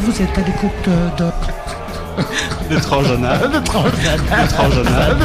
vous êtes à l'écoute de Transjonal. de Transjonal. De Transjonal.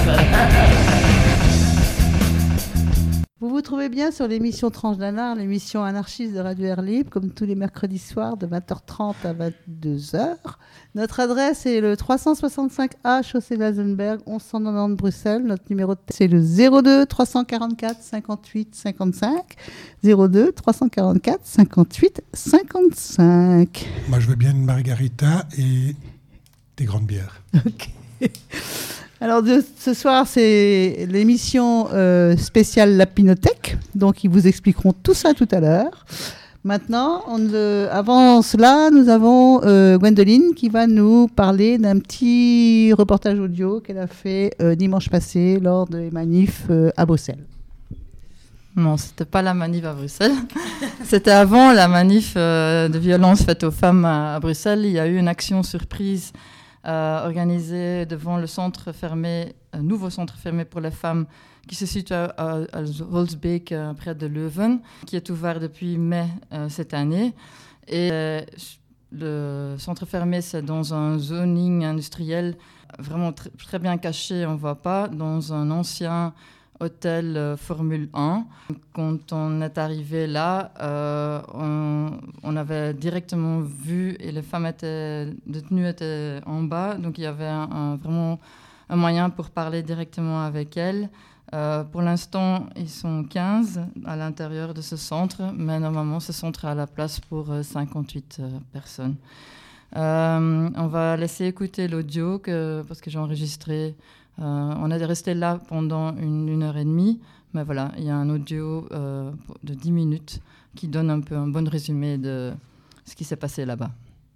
Vous vous trouvez bien sur l'émission Transjonal, l'émission anarchiste de Radio Air Libre, comme tous les mercredis soirs de 20h30 à 22h. Notre adresse est le 365A, chaussée Lazenberg, 1190 Bruxelles. Notre numéro de c'est le 02 344 58 55. 02 344 58 55. Moi, je veux bien une margarita et des grandes bières. Ok. Alors, ce soir, c'est l'émission spéciale La Pinothèque. Donc, ils vous expliqueront tout ça tout à l'heure. Maintenant, avant cela, nous avons Gwendoline qui va nous parler d'un petit reportage audio qu'elle a fait dimanche passé lors des manifs à Bruxelles. Non, c'était pas la manif à Bruxelles. C'était avant la manif de violence faite aux femmes à Bruxelles. Il y a eu une action surprise organisée devant le centre fermé, un nouveau centre fermé pour les femmes qui se situe à Holzbeek, près de Leuven, qui est ouvert depuis mai cette année. Et le centre fermé, c'est dans un zoning industriel vraiment très bien caché, on ne voit pas, dans un ancien hôtel Formule 1. Quand on est arrivé là, on avait directement vu, et les femmes détenues étaient en bas, donc il y avait vraiment un moyen pour parler directement avec elles. Pour l'instant, ils sont 15 à l'intérieur de ce centre, mais normalement, ce centre a la place pour 58 personnes. On va laisser écouter l'audio parce que j'ai enregistré. On est resté là pendant une heure et demie, mais voilà, il y a un audio de 10 minutes qui donne un peu un bon résumé de ce qui s'est passé là-bas.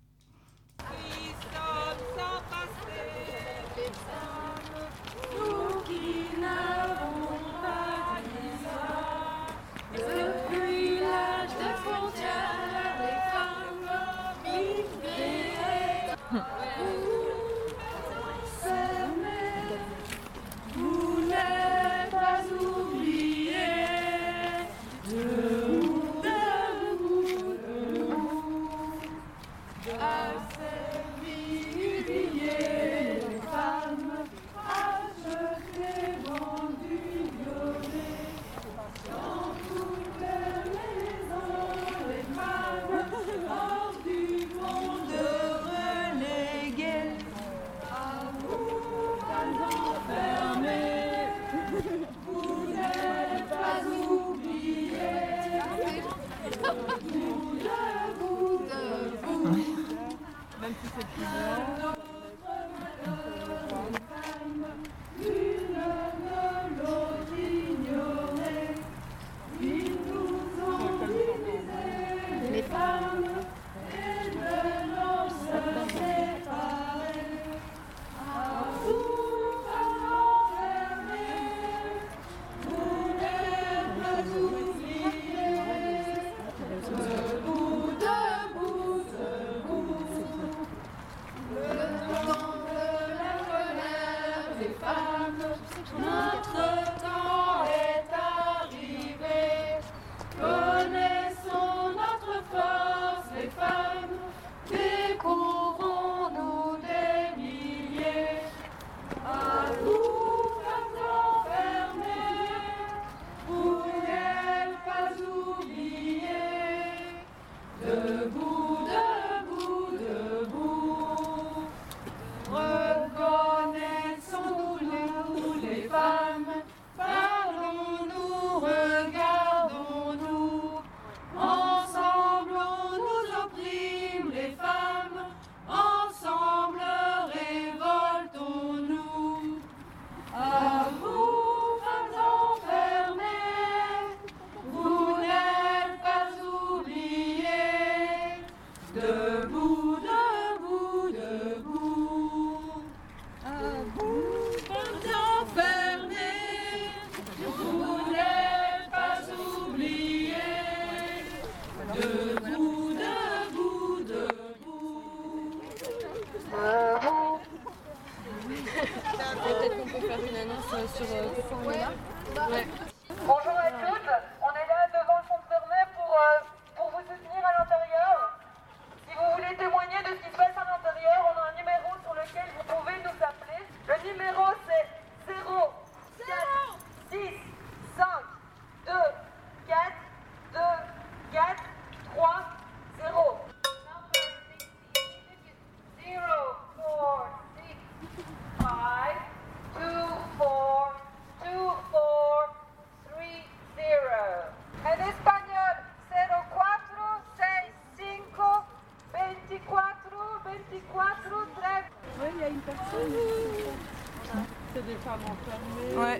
Peut-être qu'on peut faire une annonce sur pourquoi on est là. Ouais. Bonjour à toutes, on est là devant le centre fermé pour vous soutenir à l'intérieur. Si vous voulez témoigner une personne. C'est des femmes enfermées. Ouais.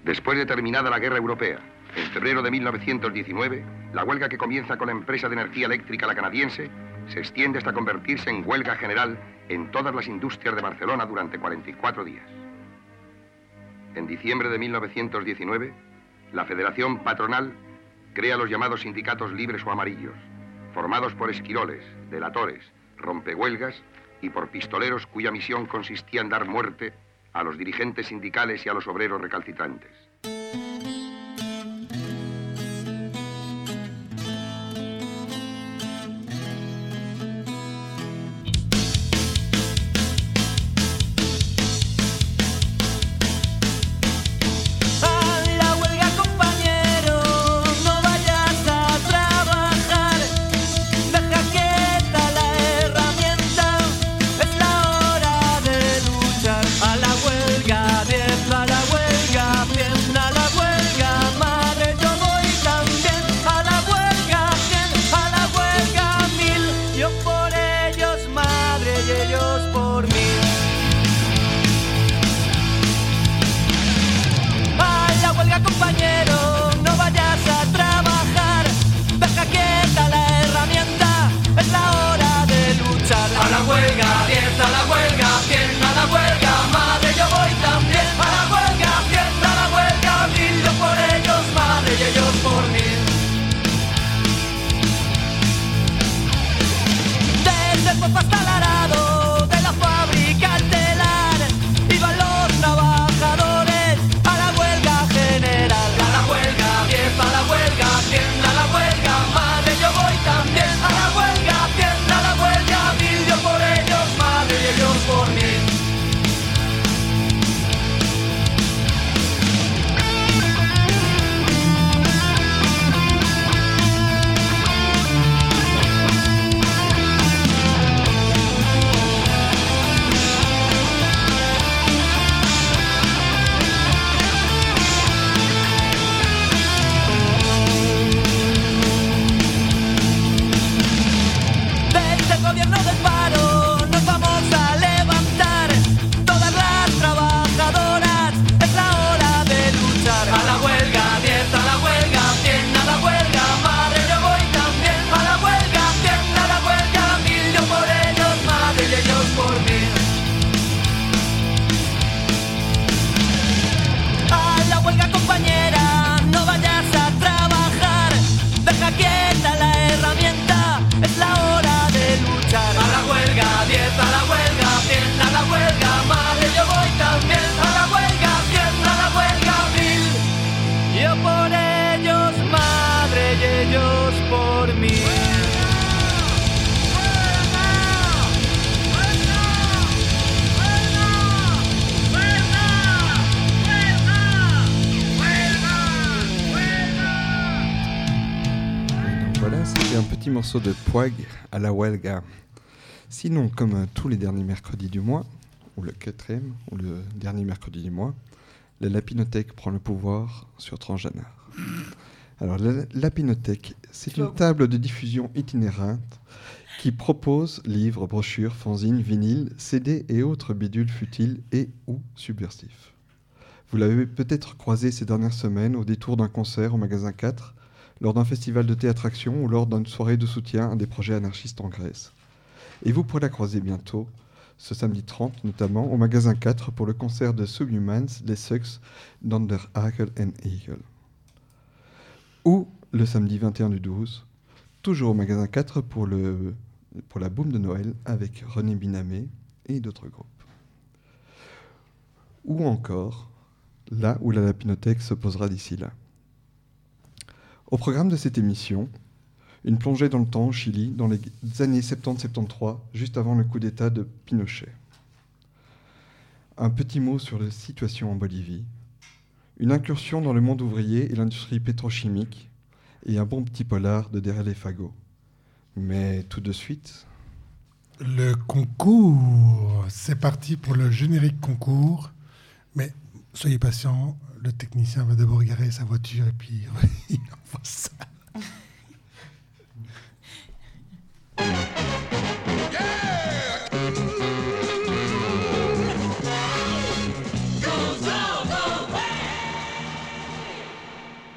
Después de terminada la guerra europea, en febrero de 1919, la huelga que comienza con la empresa de energía eléctrica La Canadiense se extiende hasta convertirse en huelga general en todas las industrias de Barcelona durante 44 días. En diciembre de 1919, la Federación Patronal crea los llamados sindicatos libres o amarillos, formados por esquiroles, delatores, rompehuelgas y por pistoleros cuya misión consistía en dar muerte a los dirigentes sindicales y a los obreros recalcitrantes. Morceau de Poig à la Huelga. Sinon, comme tous les derniers mercredis du mois, ou le 4e, ou le dernier mercredi du mois, la Lapinothèque prend le pouvoir sur Transgenard. Alors, la Lapinothèque, c'est une table de diffusion itinérante qui propose livres, brochures, fanzines, vinyles, CD et autres bidules futiles et ou subversifs. Vous l'avez peut-être croisé ces dernières semaines au détour d'un concert au magasin 4, lors d'un festival de théâtre-action ou lors d'une soirée de soutien à des projets anarchistes en Grèce. Et vous pourrez la croiser bientôt, ce samedi 30 notamment, au magasin 4 pour le concert de Subhumans, Les Sucks, d'Under Hagel and Eagle. Ou le samedi 21 du 12, toujours au magasin 4 pour la boum de Noël avec René Binamé et d'autres groupes. Ou encore, là où la Lapinothèque se posera d'ici là. Au programme de cette émission, une plongée dans le temps au Chili dans les années 70-73, juste avant le coup d'État de Pinochet. Un petit mot sur la situation en Bolivie, une incursion dans le monde ouvrier et l'industrie pétrochimique, et un bon petit polar de derrière les fagots. Mais tout de suite... Le concours, c'est parti pour le générique concours, mais soyez patients, le technicien va d'abord garer sa voiture et puis il envoie ça.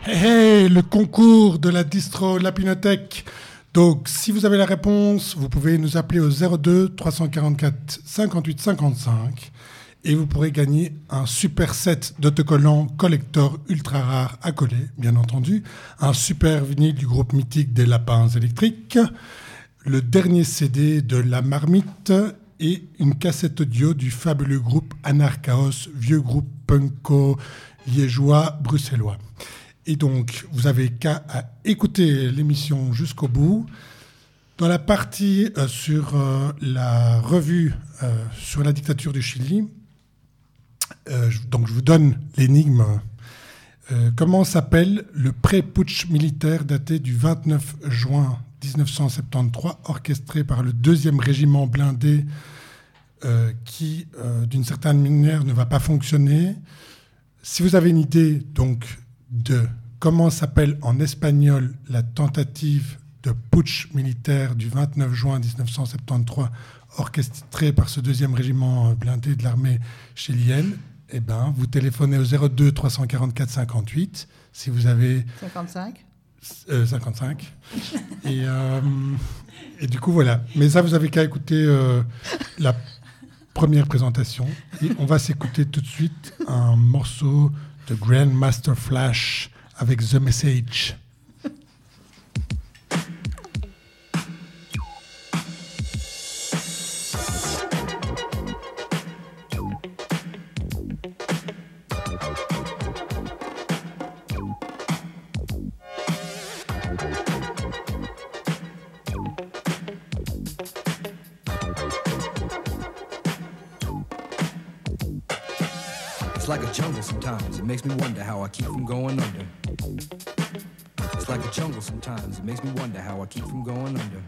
Hey, le concours de la distro Lapinothèque. Donc, si vous avez la réponse, vous pouvez nous appeler au 02 344 58 55 et vous pourrez gagner un super set d'autocollants collector ultra rare à coller, bien entendu, un super vinyle du groupe mythique des Lapins Électriques, le dernier CD de La Marmite et une cassette audio du fabuleux groupe Anarchaos, vieux groupe punko liégeois bruxellois. Et donc, vous avez qu'à écouter l'émission jusqu'au bout. Dans la partie sur la revue sur la dictature du Chili, donc je vous donne l'énigme. Comment s'appelle le pré-putsch militaire daté du 29 juin 1973, orchestré par le 2e régiment blindé qui, d'une certaine manière, ne va pas fonctionner. Si vous avez une idée donc, de comment s'appelle en espagnol la tentative de putsch militaire du 29 juin 1973 orchestrée par ce 2e régiment blindé de l'armée chilienne, eh ben, vous téléphonez au 02 344 58 si vous avez... 55 55. Et du coup, voilà. Mais ça, vous avez qu'à écouter la première présentation. Et on va s'écouter tout de suite un morceau de Grandmaster Flash avec The Message. Like a jungle sometimes, it makes me wonder how I keep from going under. It's like a jungle sometimes, it makes me wonder how I keep from going under.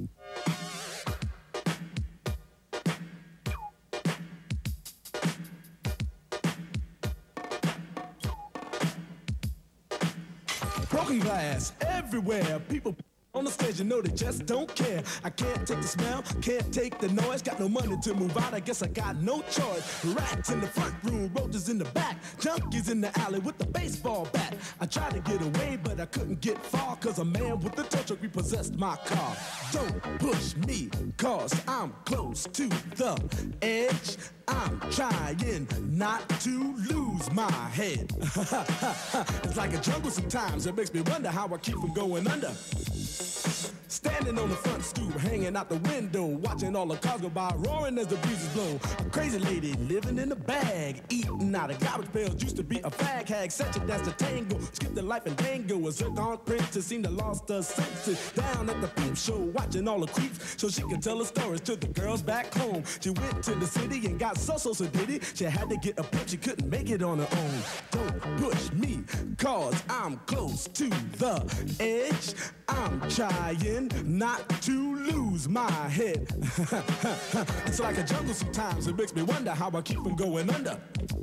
Broken glass everywhere, people on the stage, you know they just don't care. I can't take the smell, can't take the noise. Got no money to move out, I guess I got no choice. Rats in the front room, roaches in the back, junkies in the alley with the baseball bat. I tried to get away, but I couldn't get far, cause a man with a tow truck repossessed my car. Don't push me, cause I'm close to the edge. I'm trying not to lose my head. It's like a jungle sometimes, it makes me wonder how I keep from going under. Standing on the front stoop, hanging out the window, watching all the cars go by, roaring as the breezes blow. A crazy lady living in a bag, eating out of garbage pails, used to be a fag hag, such a dance to tango, skipped the life and dango, a zircon princess seemed to lost her senses. Down at the peep show, watching all the creeps, so she could tell her stories to the girls back home. She went to the city and got so did it. She had to get a pimp, she couldn't make it on her own. Don't push me, cause I'm close to the edge. I'm trying not to lose my head. It's like a jungle sometimes, it makes me wonder how I keep from going under.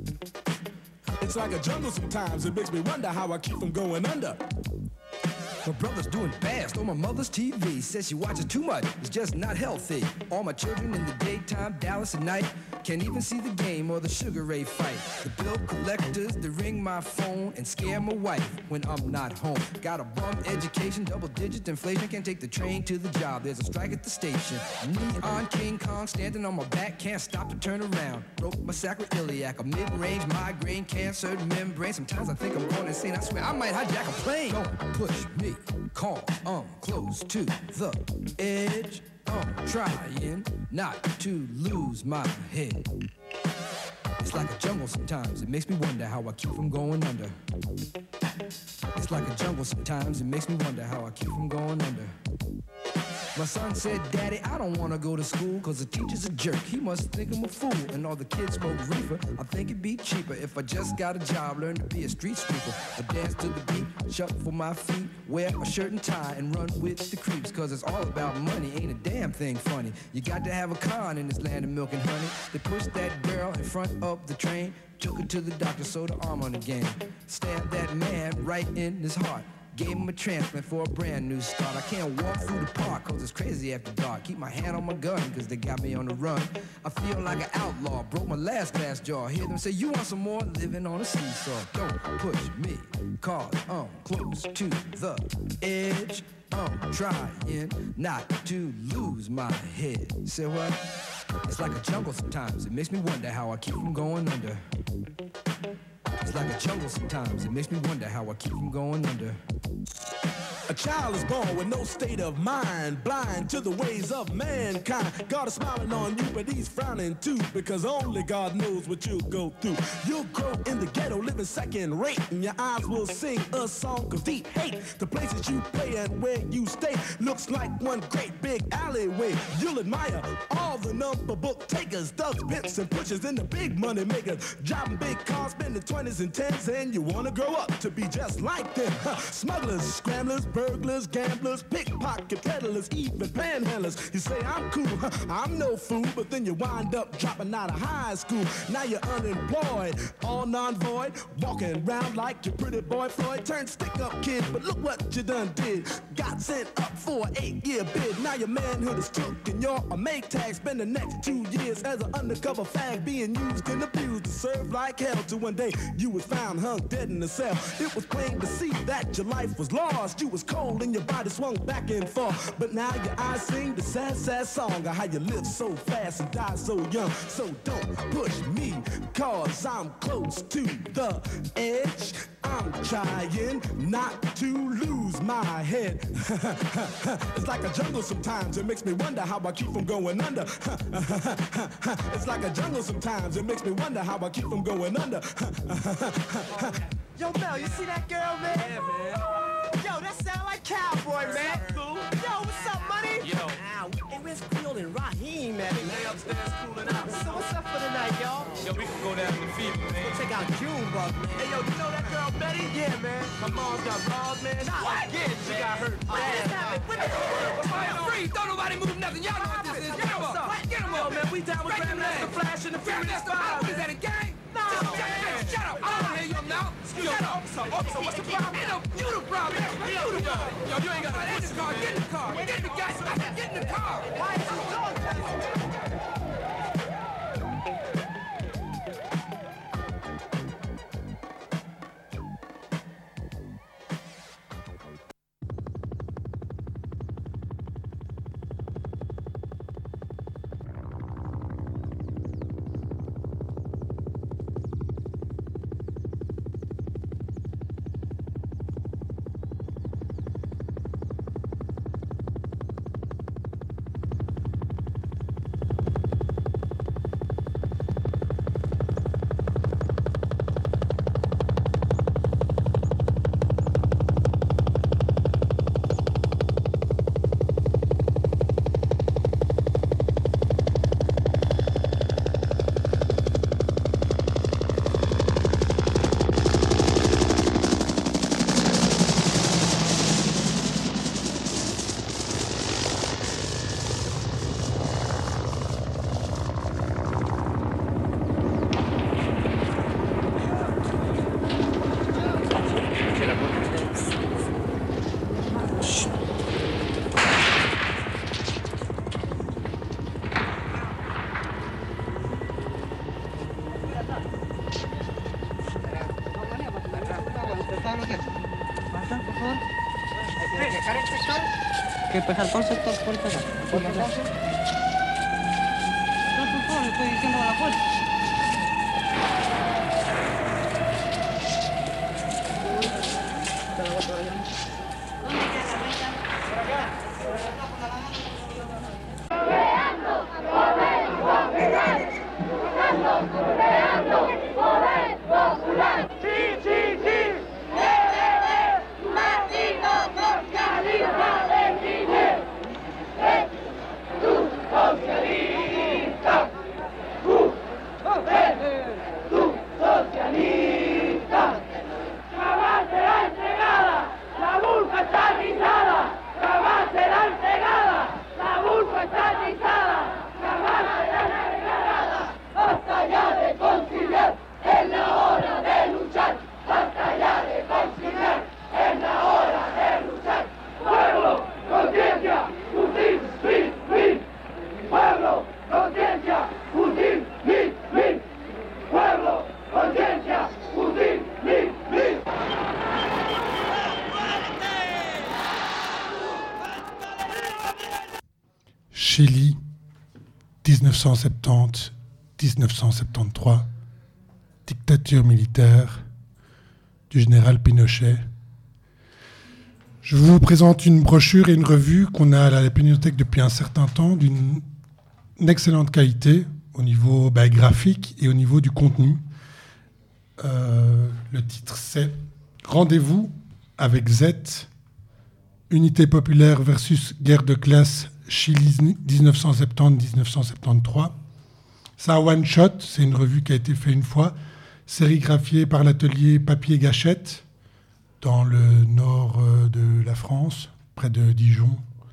It's like a jungle sometimes, it makes me wonder how I keep from going under. My brother's doing fast on my mother's TV. Says she watches too much, it's just not healthy. All my children in the daytime, Dallas at night. Can't even see the game or the Sugar Ray fight. The bill collectors, they ring my phone and scare my wife when I'm not home. Got a bum education, double-digit inflation. Can't take the train to the job, there's a strike at the station. Neon King Kong standing on my back, can't stop to turn around. Broke my sacroiliac, a mid-range migraine, cancer membrane. Sometimes I think I'm going insane, I swear I might hijack a plane. Don't push me, call, I'm close to the edge. I'm trying not to lose my head. It's like a jungle sometimes, it makes me wonder how I keep from going under. It's like a jungle sometimes, it makes me wonder how I keep from going under. My son said, Daddy, I don't want to go to school cause the teacher's a jerk. He must think I'm a fool and all the kids smoke reefer. I think it'd be cheaper if I just got a job, learn to be a street sweeper. I dance to the beat, shuffle my feet, wear a shirt and tie and run with the creeps. Cause it's all about money, ain't a damn thing funny. You got to have a con in this land of milk and honey. They pushed that girl in front of the train, took her to the doctor, sewed her arm on again. Stabbed that man right in his heart. Gave him a transplant for a brand new start. I can't walk through the park cause it's crazy after dark. Keep my hand on my gun cause they got me on the run. I feel like an outlaw, broke my last glass jaw. Hear them say you want some more, living on a seesaw. Don't push me cause I'm close to the edge. I'm trying not to lose my head. Say what? It's like a jungle sometimes. It makes me wonder how I keep from going under. It's like a jungle sometimes. It makes me wonder how I keep from going under. A child is born with no state of mind, blind to the ways of mankind. God is smiling on you, but he's frowning too, because only God knows what you'll go through. You'll grow in the ghetto, living second rate, and your eyes will sing a song of deep hate. The places you play and where you stay looks like one great big alleyway. You'll admire all the number book takers, thugs, pimps, and pushers, and the big money makers, driving big cars, spending 20s and 10s, and you wanna grow up to be just like them. Smugglers, scramblers, burglars, gamblers, pickpocket peddlers, even panhandlers. You say I'm cool, I'm no fool, but then you wind up dropping out of high school. Now you're unemployed, all non-void, walking around like your pretty boy Floyd. Turned stick-up kid, but look what you done did. Got sent up for an 8-year bid. Now your manhood is took and you're a make tag. Spend the next 2 years as an undercover fag, being used and abused to serve like hell. Till one day you was found hung dead in a cell. It was plain to see that your life was lost. You was cold and your body swung back and forth. But now your eyes sing the sad, sad song of how you live so fast and die so young. So don't push me, cause I'm close to the edge. I'm trying not to lose my head. It's like a jungle sometimes. It makes me wonder how I keep from going under. It's like a jungle sometimes. It makes me wonder how I keep from going under. Yo, Mel, you see that girl, man? Yeah, man. Yo, that sound like Cowboy, man. Cool. Yo, what's up, money? Yo. Ow, hey, where's Quill and Raheem, man? They upstairs cooling out. So what's up for the night, y'all? Yo, we can go down to the fever, man. Check out Junebug, man. Hey, yo, you know that girl Betty? Yeah, man. My mom's got robbed, man. What? Yeah, she got hurt. What just happened? What the Freeze! Don't nobody move nothing. Y'all know what this is. Get him up. Get him up, man. We down with Grandmaster Flash and the Furious Five. What is that, a gang? No. Shut up. I don't want to hear your mouth. Shut up. Officer, what's the problem? You the problem. You the problem. Yo, you ain't got to get in the car. Get in the car. Get in the gas. Get in the car. Why is he doing that? Que empezar por sector por acá. Por acá. No, por favor, le estoy diciendo a la puerta. Creando poder popular. Sí, sí, sí. Partido Socialista de Chile. Es tu socialista. Tu Chili, 1970-1973, dictature militaire du général Pinochet. Je vous présente une brochure et une revue qu'on a à la bibliothèque depuis un certain temps, d'une excellente qualité au niveau graphique et au niveau du contenu. Le titre, c'est « Rendez-vous avec Z, Unité populaire versus guerre de classe, Chili 1970-1973 ». C'est un one-shot, c'est une revue qui a été faite une fois, sérigraphiée par l'atelier Papier Gachette, dans le nord de la France, près de Dijon.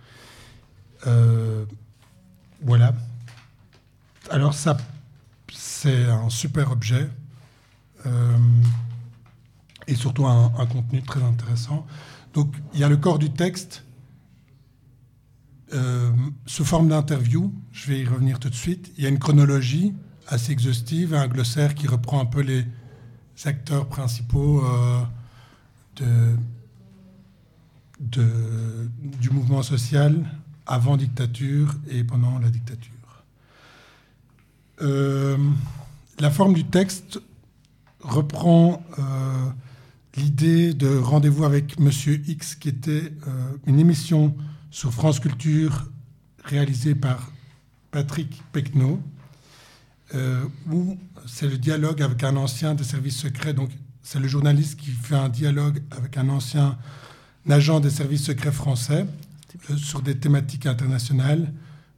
Voilà. Alors ça, c'est un super objet, et surtout un contenu très intéressant. Donc, il y a le corps du texte, sous forme d'interview, je vais y revenir tout de suite. Il y a une chronologie assez exhaustive, un glossaire qui reprend un peu les acteurs principaux du mouvement social avant dictature et pendant la dictature. La forme du texte reprend l'idée de Rendez-vous avec Monsieur X, qui était une émission sur France Culture réalisée par Patrick Pecno, où c'est le dialogue avec un ancien des services secrets. Donc, c'est le journaliste qui fait un dialogue avec un ancien agent des services secrets français sur des thématiques internationales,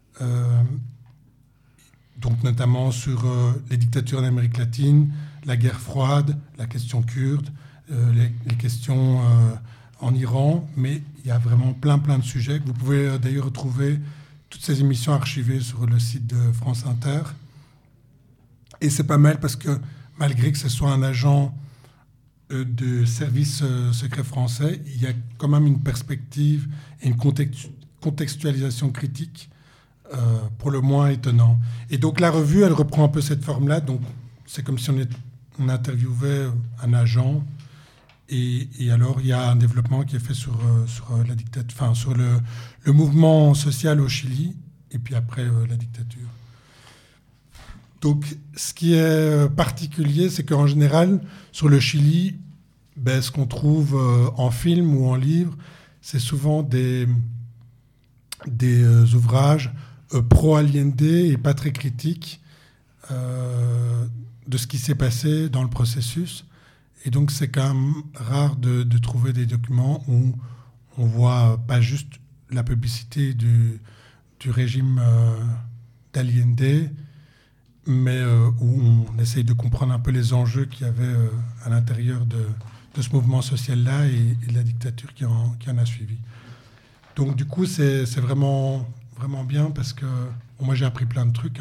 donc notamment sur les dictatures en Amérique latine, la guerre froide, la question kurde, les questions en Iran, mais il y a vraiment plein de sujets. Vous pouvez d'ailleurs retrouver toutes ces émissions archivées sur le site de France Inter. Et c'est pas mal parce que malgré que ce soit un agent de service secret français, il y a quand même une perspective et une contextualisation critique pour le moins étonnant. Et donc la revue, elle reprend un peu cette forme-là. Donc c'est comme si on interviewait un agent. Et alors, il y a un développement qui est fait sur la dictature, enfin, sur le mouvement social au Chili, et puis après la dictature. Donc, ce qui est particulier, c'est qu'en général, sur le Chili, ce qu'on trouve en film ou en livre, c'est souvent des ouvrages pro-Allende et pas très critiques de ce qui s'est passé dans le processus. Et donc, c'est quand même rare de trouver des documents où on voit pas juste la publicité du régime d'Allende, mais où on essaye de comprendre un peu les enjeux qu'il y avait à l'intérieur de ce mouvement social-là et de la dictature qui en a suivi. Donc, du coup, c'est vraiment bien parce que moi, j'ai appris plein de trucs.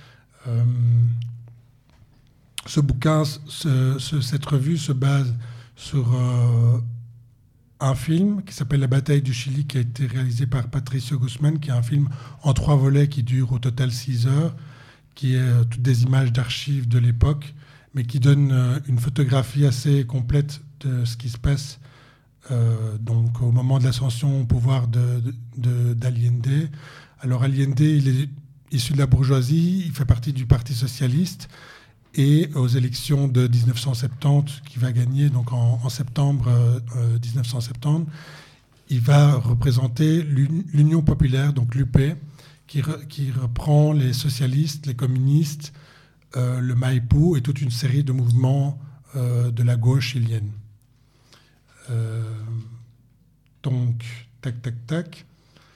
Ce bouquin, cette revue se base sur un film qui s'appelle La bataille du Chili, qui a été réalisé par Patricio Guzmán, qui est un film en 3 volets qui dure au total 6 heures, qui est toutes des images d'archives de l'époque, mais qui donne une photographie assez complète de ce qui se passe donc au moment de l'ascension au pouvoir d'Allende. Alors Allende, il est issu de la bourgeoisie, il fait partie du Parti socialiste, et aux élections de 1970, qui va gagner donc en septembre 1970, il va représenter l'Union populaire, donc l'UP, qui reprend les socialistes, les communistes, le Maipú et toute une série de mouvements de la gauche chilienne. Donc, tac.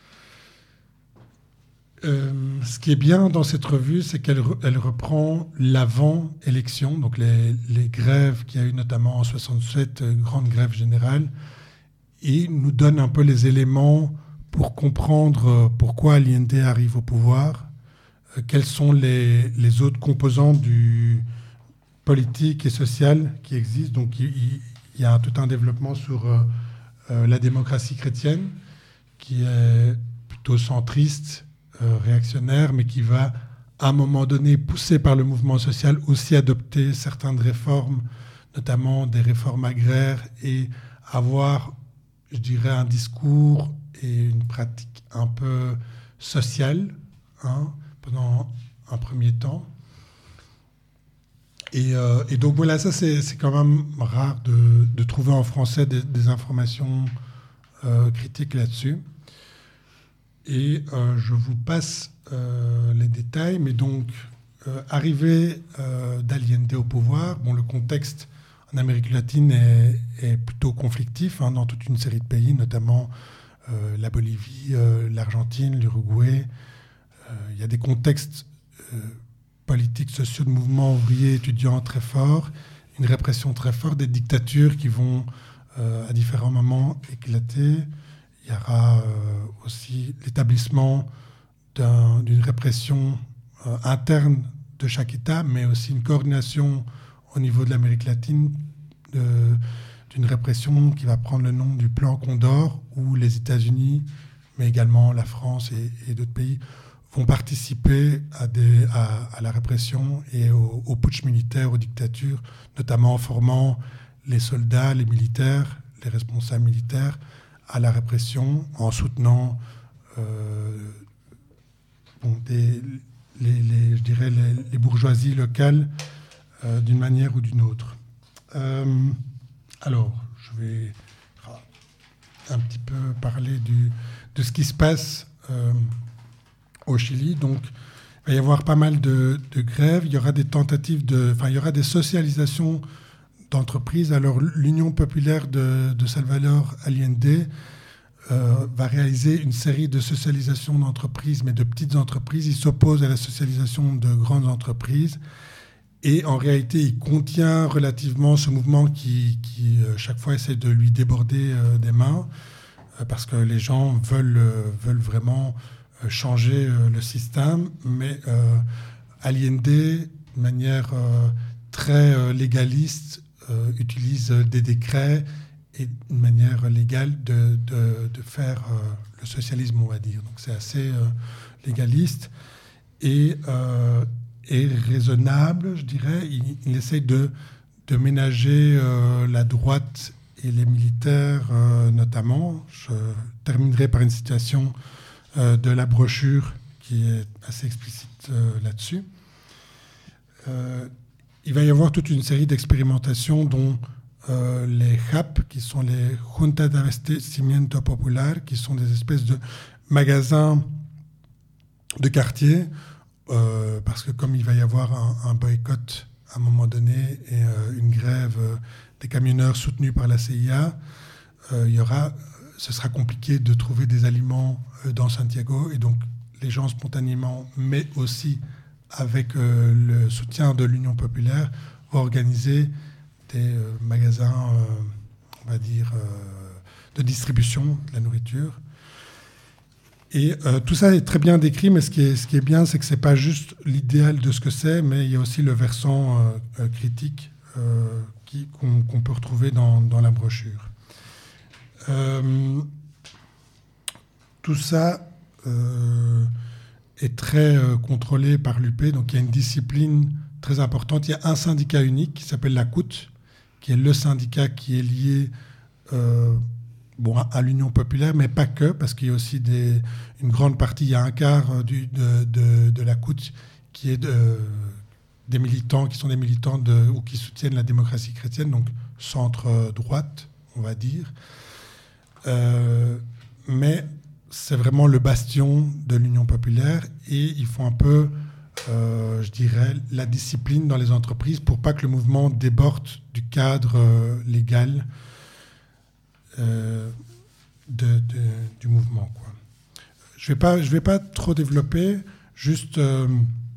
Ce qui est bien dans cette revue, c'est qu'elle reprend l'avant-élection, donc les grèves qu'il y a eu notamment en 67, grande grève générale, et nous donne un peu les éléments pour comprendre pourquoi Allende arrive au pouvoir, quelles sont les autres composantes du politique et social qui existent. Donc il y a tout un développement sur la démocratie chrétienne, qui est plutôt centriste, réactionnaire, mais qui va, à un moment donné, poussé par le mouvement social, aussi adopter certaines réformes, notamment des réformes agraires, et avoir, je dirais, un discours et une pratique un peu sociale, pendant un premier temps. Et donc voilà, ça c'est quand même rare de trouver en français des informations critiques là-dessus. Et je vous passe les détails, mais donc arrivée d'Allende au pouvoir, le contexte en Amérique latine est plutôt conflictif dans toute une série de pays, notamment la Bolivie, l'Argentine, l'Uruguay. Il y a des contextes politiques, sociaux, de mouvements ouvriers, étudiants très forts, une répression très forte, des dictatures qui vont à différents moments éclater. Il y aura aussi l'établissement d'une répression interne de chaque État, mais aussi une coordination au niveau de l'Amérique latine d'une répression qui va prendre le nom du Plan Condor, où les États-Unis, mais également la France et d'autres pays, vont participer à la répression et au putsch militaire, aux dictatures, notamment en formant les soldats, les militaires, les responsables militaires à la répression, en soutenant je dirais les bourgeoisies locales d'une manière ou d'une autre. Alors, je vais un petit peu parler de ce qui se passe au Chili. Donc, il va y avoir pas mal de grèves. Il y aura des tentatives il y aura des socialisations d'entreprises. Alors, l'Union populaire de Salvador Allende va réaliser une série de socialisations d'entreprises, mais de petites entreprises. Il s'oppose à la socialisation de grandes entreprises. Et en réalité, il contient relativement ce mouvement qui chaque fois, essaie de lui déborder des mains, parce que les gens veulent vraiment changer le système. Mais Allende, de manière très légaliste, utilise des décrets et une manière légale de faire le socialisme, on va dire. Donc c'est assez légaliste et raisonnable, je dirais. Il essaye de ménager la droite et les militaires notamment. Je terminerai par une citation de la brochure qui est assez explicite là-dessus. Il va y avoir toute une série d'expérimentations dont les JAP, qui sont les Junta de Abastecimiento Popular, qui sont des espèces de magasins de quartier, parce que comme il va y avoir un boycott à un moment donné et une grève des camionneurs soutenus par la CIA, ce sera compliqué de trouver des aliments dans Santiago, et donc les gens spontanément, mais aussi avec le soutien de l'Union populaire, vont organiser des magasins, on va dire, de distribution de la nourriture. Et tout ça est très bien décrit, mais ce qui est bien, c'est que ce n'est pas juste l'idéal de ce que c'est, mais il y a aussi le versant critique qu'on peut retrouver dans la brochure. Tout ça est très contrôlé par l'UP, donc il y a une discipline très importante. Il y a un syndicat unique qui s'appelle la CUT, qui est le syndicat qui est lié à l'Union populaire, mais pas que, parce qu'il y a aussi une grande partie, il y a un quart de la CUT qui est des militants, qui sont des militants ou qui soutiennent la démocratie chrétienne, donc centre-droite, on va dire. Mais c'est vraiment le bastion de l'Union populaire, et ils font un peu, je dirais, la discipline dans les entreprises pour pas que le mouvement déborde du cadre légal du mouvement, quoi. Je vais pas trop développer, juste le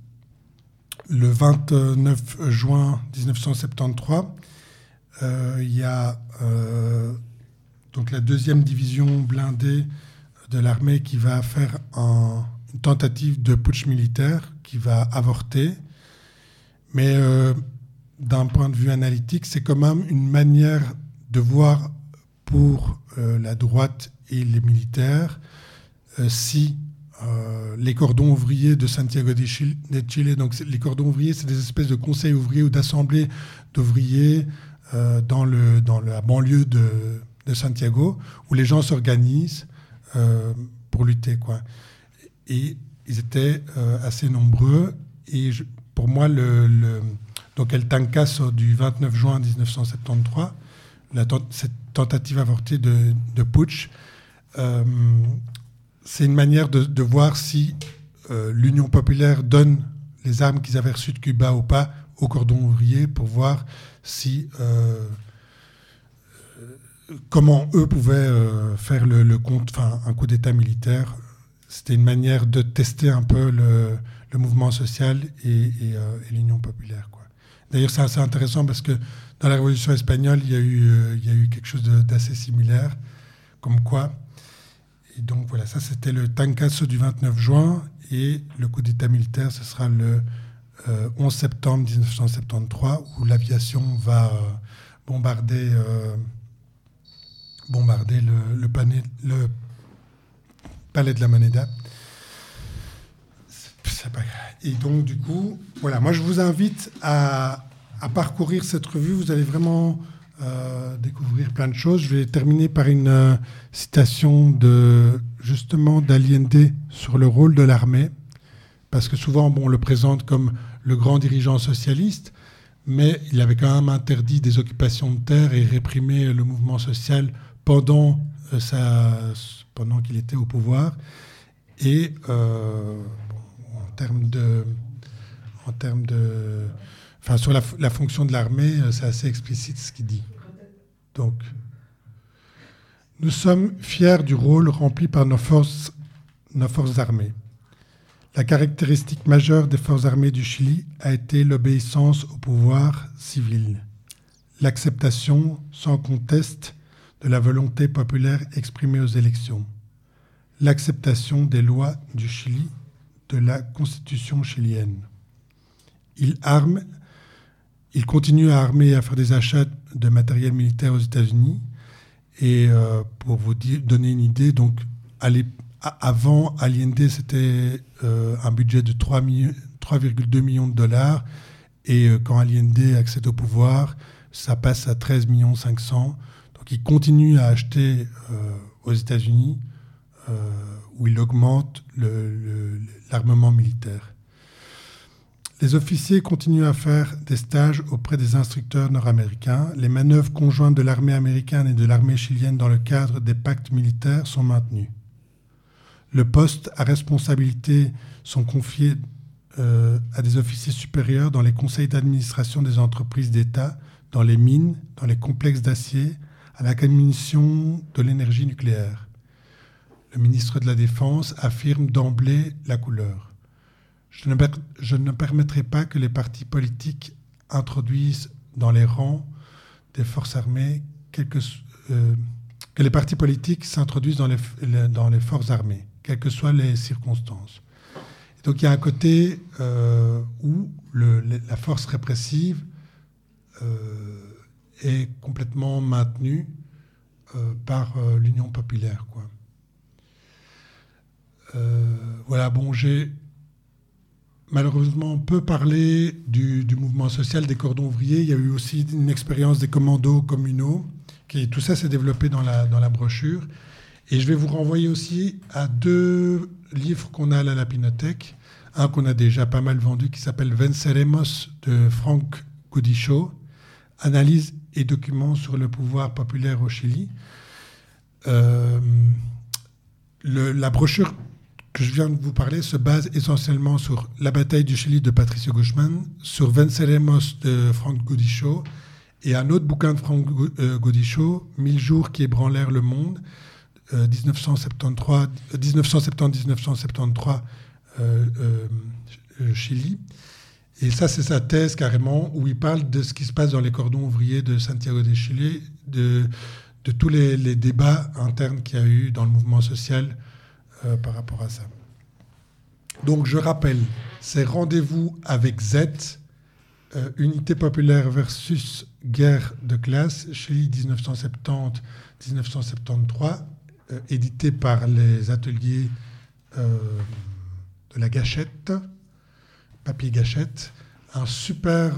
29 juin 1973, il y a donc la 2e division blindée de l'armée qui va faire une tentative de putsch militaire qui va avorter. Mais d'un point de vue analytique, c'est quand même une manière de voir pour la droite et les militaires si les cordons ouvriers de Santiago de Chile, donc les cordons ouvriers, c'est des espèces de conseils ouvriers ou d'assemblées d'ouvriers dans la banlieue de Santiago, où les gens s'organisent pour lutter, quoi. Et ils étaient assez nombreux. Et pour moi, donc El Tancazo du 29 juin 1973, cette tentative avortée de putsch, c'est une manière de voir si l'Union populaire donne les armes qu'ils avaient reçues de Cuba ou pas au cordon ouvrier pour voir si comment eux pouvaient faire un coup d'État militaire. C'était une manière de tester un peu le mouvement social et l'Union populaire, quoi. D'ailleurs, c'est assez intéressant parce que dans la Révolution espagnole, il y a eu quelque chose d'assez similaire, comme quoi. Et donc voilà, ça c'était le Tancazo du 29 juin et le coup d'État militaire, ce sera le 11 septembre 1973 où l'aviation va bombarder le palais de la Moneda. Et donc du coup, voilà, moi je vous invite à parcourir cette revue. Vous allez vraiment découvrir plein de choses. Je vais terminer par une citation d'Allende sur le rôle de l'armée, parce que souvent on le présente comme le grand dirigeant socialiste, mais il avait quand même interdit des occupations de terre et réprimé le mouvement social pendant qu'il était au pouvoir. Et sur la fonction de l'armée, c'est assez explicite ce qu'il dit. Donc, nous sommes fiers du rôle rempli par nos forces armées. La caractéristique majeure des forces armées du Chili a été l'obéissance au pouvoir civil, l'acceptation sans conteste de la volonté populaire exprimée aux élections, l'acceptation des lois du Chili, de la constitution chilienne. Il continue à armer et à faire des achats de matériel militaire aux États-Unis. Et pour vous donner une idée, donc avant Allende, c'était un budget de 3,2 millions de dollars. Et quand Allende accède au pouvoir, ça passe à 13,5 millions. Donc il continue à acheter aux États-Unis, où il augmente l'armement militaire. Les officiers continuent à faire des stages auprès des instructeurs nord-américains. Les manœuvres conjointes de l'armée américaine et de l'armée chilienne dans le cadre des pactes militaires sont maintenues. Le poste à responsabilité sont confiés à des officiers supérieurs dans les conseils d'administration des entreprises d'État, dans les mines, dans les complexes d'acier, à la commission de l'énergie nucléaire. Le ministre de la Défense affirme d'emblée la couleur. Je ne permettrai pas que les partis politiques introduisent dans les rangs des forces armées que les partis politiques s'introduisent dans les forces armées, quelles que soient les circonstances. Et donc il y a un côté où la force répressive est complètement maintenue par l'Union populaire, quoi. Voilà, bon, j'ai malheureusement peu parlé du mouvement social des cordons ouvriers. Il y a eu aussi une expérience des commandos communaux. Tout ça s'est développé dans la brochure. Et je vais vous renvoyer aussi à 2 livres qu'on a à la Pinothèque. Un qu'on a déjà pas mal vendu qui s'appelle Venceremos de Frank Godichaud, Analyse et documents sur le pouvoir populaire au Chili. La brochure que je viens de vous parler se base essentiellement sur La bataille du Chili de Patricio Guzmán, sur Venceremos de Frank Godichaud et un autre bouquin de Frank Godichaud, 1000 jours qui ébranlèrent le monde, 1970-1973 Chili. Et ça, c'est sa thèse carrément, où il parle de ce qui se passe dans les cordons ouvriers de Santiago de Chile, de tous les débats internes qu'il y a eu dans le mouvement social par rapport à ça. Donc, je rappelle, c'est Rendez-vous avec Z, Unité populaire versus guerre de classe, Chili 1970-1973, édité par les ateliers de la Gâchette, papier Gâchette, une super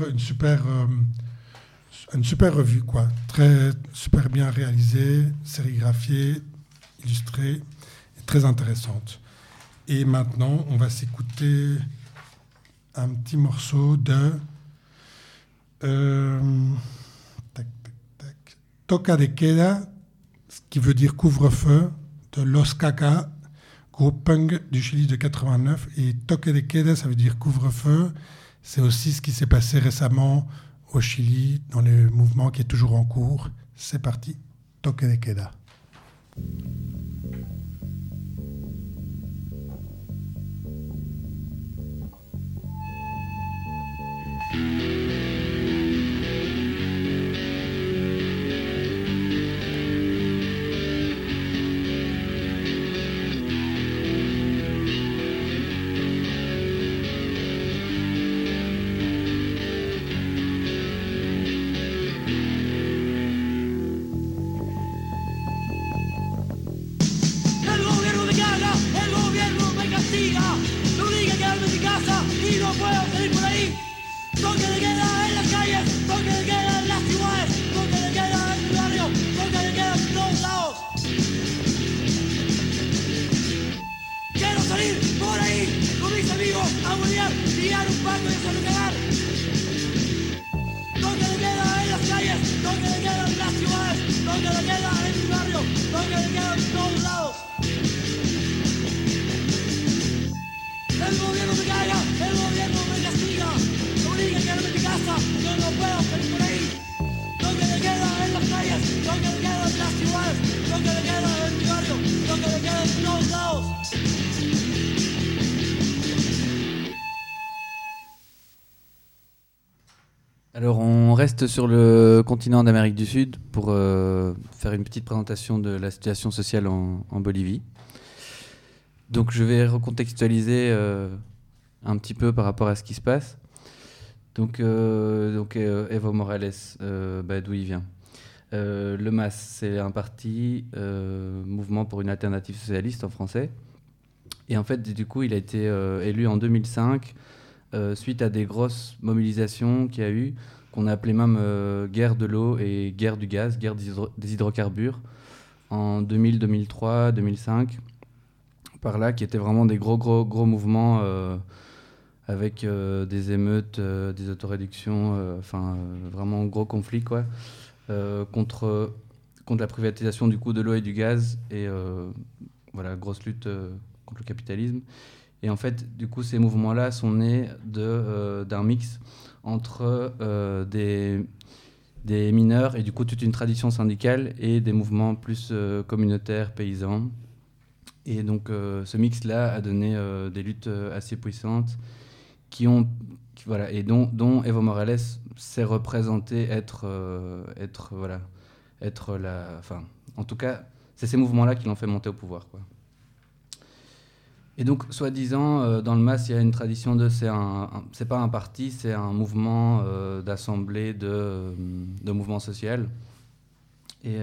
revue, quoi, super bien réalisée, sérigraphiée, illustrée, et très intéressante. Et maintenant, on va s'écouter un petit morceau de Toca de Queda, ce qui veut dire couvre-feu, de Los Caca, groupe punk du Chili de 89. Et Toca de Queda, ça veut dire couvre-feu. C'est aussi ce qui s'est passé récemment au Chili, dans le mouvement qui est toujours en cours. C'est parti, Toca de Queda. Alors on reste sur le continent d'Amérique du Sud pour faire une petite présentation de la situation sociale en Bolivie. Donc je vais recontextualiser un petit peu par rapport à ce qui se passe. Donc Evo Morales, d'où il vient. Le MAS, c'est un parti, Mouvement pour une alternative socialiste en français. Et en fait, du coup, il a été élu en 2005 suite à des grosses mobilisations qu'il y a eu, qu'on a appelé même guerre de l'eau et guerre du gaz, guerre des hydrocarbures, en 2000, 2003, 2005, par là, qui étaient vraiment des gros mouvements avec des émeutes, des autoréductions, vraiment gros conflits, quoi, contre la privatisation du coup de l'eau et du gaz, et voilà, grosse lutte contre le capitalisme. Et en fait, du coup, ces mouvements-là sont nés d'un mix entre des mineurs et du coup toute une tradition syndicale et des mouvements plus communautaires, paysans. Et donc ce mix-là a donné des luttes assez puissantes dont Evo Morales s'est représenté en tout cas, c'est ces mouvements-là qui l'ont fait monter au pouvoir, quoi. Et donc, soi-disant, dans le MAS, il y a une tradition c'est pas un parti, c'est un mouvement d'assemblée de mouvements sociaux. Et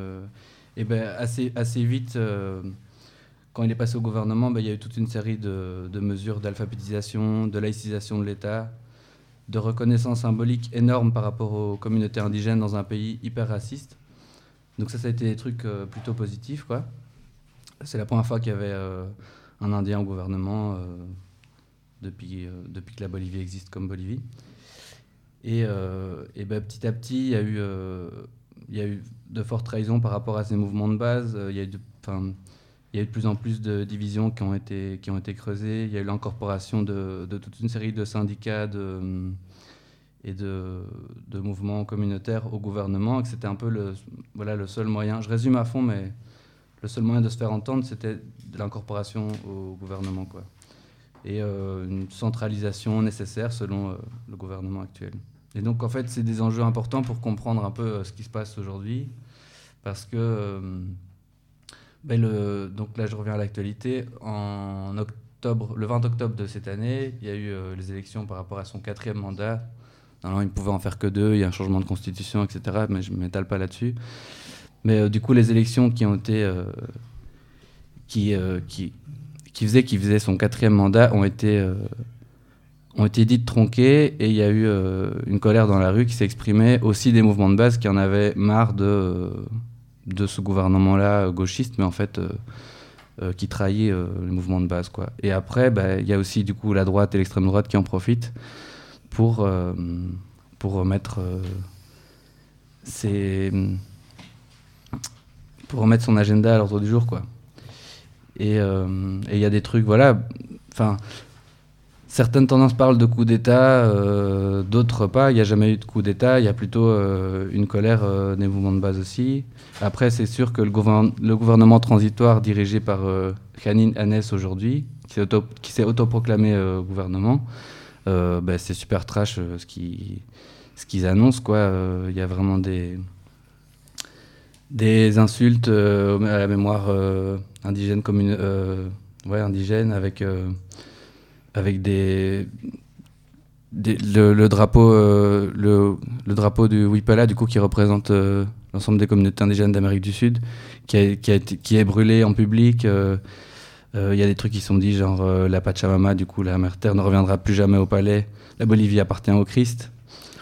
assez vite, quand il est passé au gouvernement, il y a eu toute une série de mesures d'alphabétisation, de laïcisation de l'État, de reconnaissance symbolique énorme par rapport aux communautés indigènes dans un pays hyper raciste. Donc ça a été des trucs plutôt positifs, quoi. C'est la première fois qu'il y avait un Indien au gouvernement depuis que la Bolivie existe comme Bolivie. Et petit à petit, il y a eu de fortes trahisons par rapport à ces mouvements de base. Il y a eu de plus en plus de divisions qui ont été creusées. Il y a eu l'incorporation de toute une série de syndicats et de mouvements communautaires au gouvernement. Et que c'était un peu le seul moyen. Je résume à fond, mais le seul moyen de se faire entendre, c'était de l'incorporation au gouvernement, quoi. Et une centralisation nécessaire selon le gouvernement actuel. Et donc, en fait, c'est des enjeux importants pour comprendre un peu ce qui se passe aujourd'hui. Parce que, donc là, je reviens à l'actualité. Le 20 octobre de cette année, il y a eu les élections par rapport à son 4e mandat. Normalement, il ne pouvait en faire que 2. Il y a un changement de constitution, etc. Mais je ne m'étale pas là-dessus. Mais du coup, les élections qui ont été... qui faisait son 4e mandat ont été dites tronquées, et il y a eu une colère dans la rue qui s'est exprimée, aussi des mouvements de base qui en avaient marre de ce gouvernement-là gauchiste, mais en fait qui trahit le mouvement de base, quoi. Et après, il y a aussi du coup la droite et l'extrême droite qui en profitent pour remettre son agenda à l'ordre du jour, quoi. Et il y a des trucs, voilà, enfin, certaines tendances parlent de coup d'État, d'autres pas. Il n'y a jamais eu de coup d'État, il y a plutôt une colère des mouvements de base aussi. Après, c'est sûr que le gouvernement transitoire dirigé par Janine Áñez aujourd'hui, qui s'est autoproclamé gouvernement, c'est super trash ce qu'ils annoncent, quoi. Il y a vraiment des insultes à la mémoire indigène, indigène, avec le drapeau du Wipala, du coup, qui représente l'ensemble des communautés indigènes d'Amérique du Sud, qui est brûlé en public. Il y a des trucs qui sont dits, genre la Pachamama, du coup, la Mère Terre ne reviendra plus jamais au palais. La Bolivie appartient au Christ.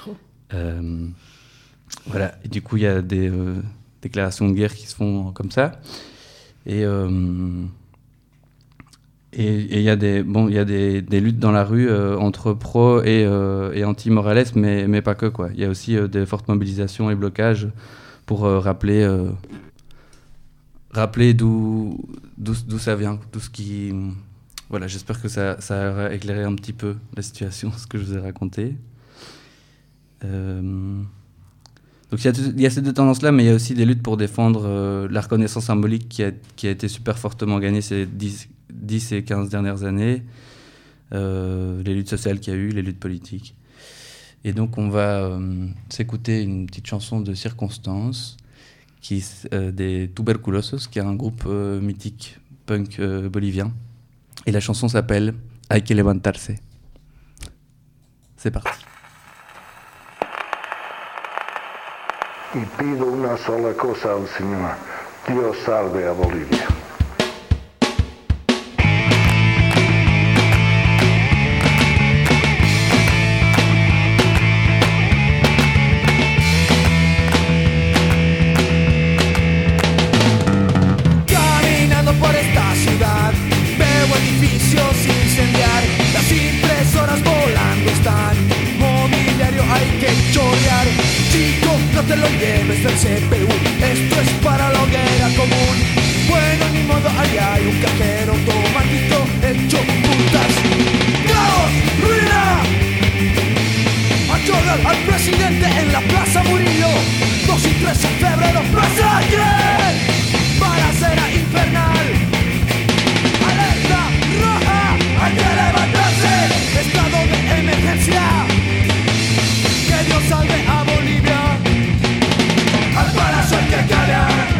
Voilà. Et du coup, il y a des déclarations de guerre qui se font comme ça. Et il y a des luttes dans la rue entre pro et anti-Morales, mais pas que, quoi. Il y a aussi des fortes mobilisations et blocages pour rappeler d'où ça vient, tout ce qui... Voilà, j'espère que ça a éclairé un petit peu la situation, ce que je vous ai raconté. Donc il y a ces deux tendances-là, mais il y a aussi des luttes pour défendre la reconnaissance symbolique qui a été super fortement gagnée ces 10 et 15 dernières années, les luttes sociales qu'il y a eu, les luttes politiques. Et donc on va s'écouter une petite chanson de circonstance des Tuberculosos, qui est un groupe mythique punk bolivien. Et la chanson s'appelle Hay que levantarse. C'est parti. Y pido una sola cosa al Señor, Dios salve a Bolivia. Caminando por esta ciudad, veo edificios incendiar, las impresoras volando están, mobiliario hay que chorrear. Chico, no te lo lleves del CPU, esto es para la hoguera común. Bueno, ni modo, ahí hay un cajero automático hecho putas. ¡Caos! ¡Ruina! Achogar al presidente en la Plaza Murillo. 2 y 3 de febrero, ¡Plaza Quién! Balacera infernal. Alerta roja, hay que levantarse. Estado de emergencia. Que Dios salve a Bolivia. Al palacio hay que callar.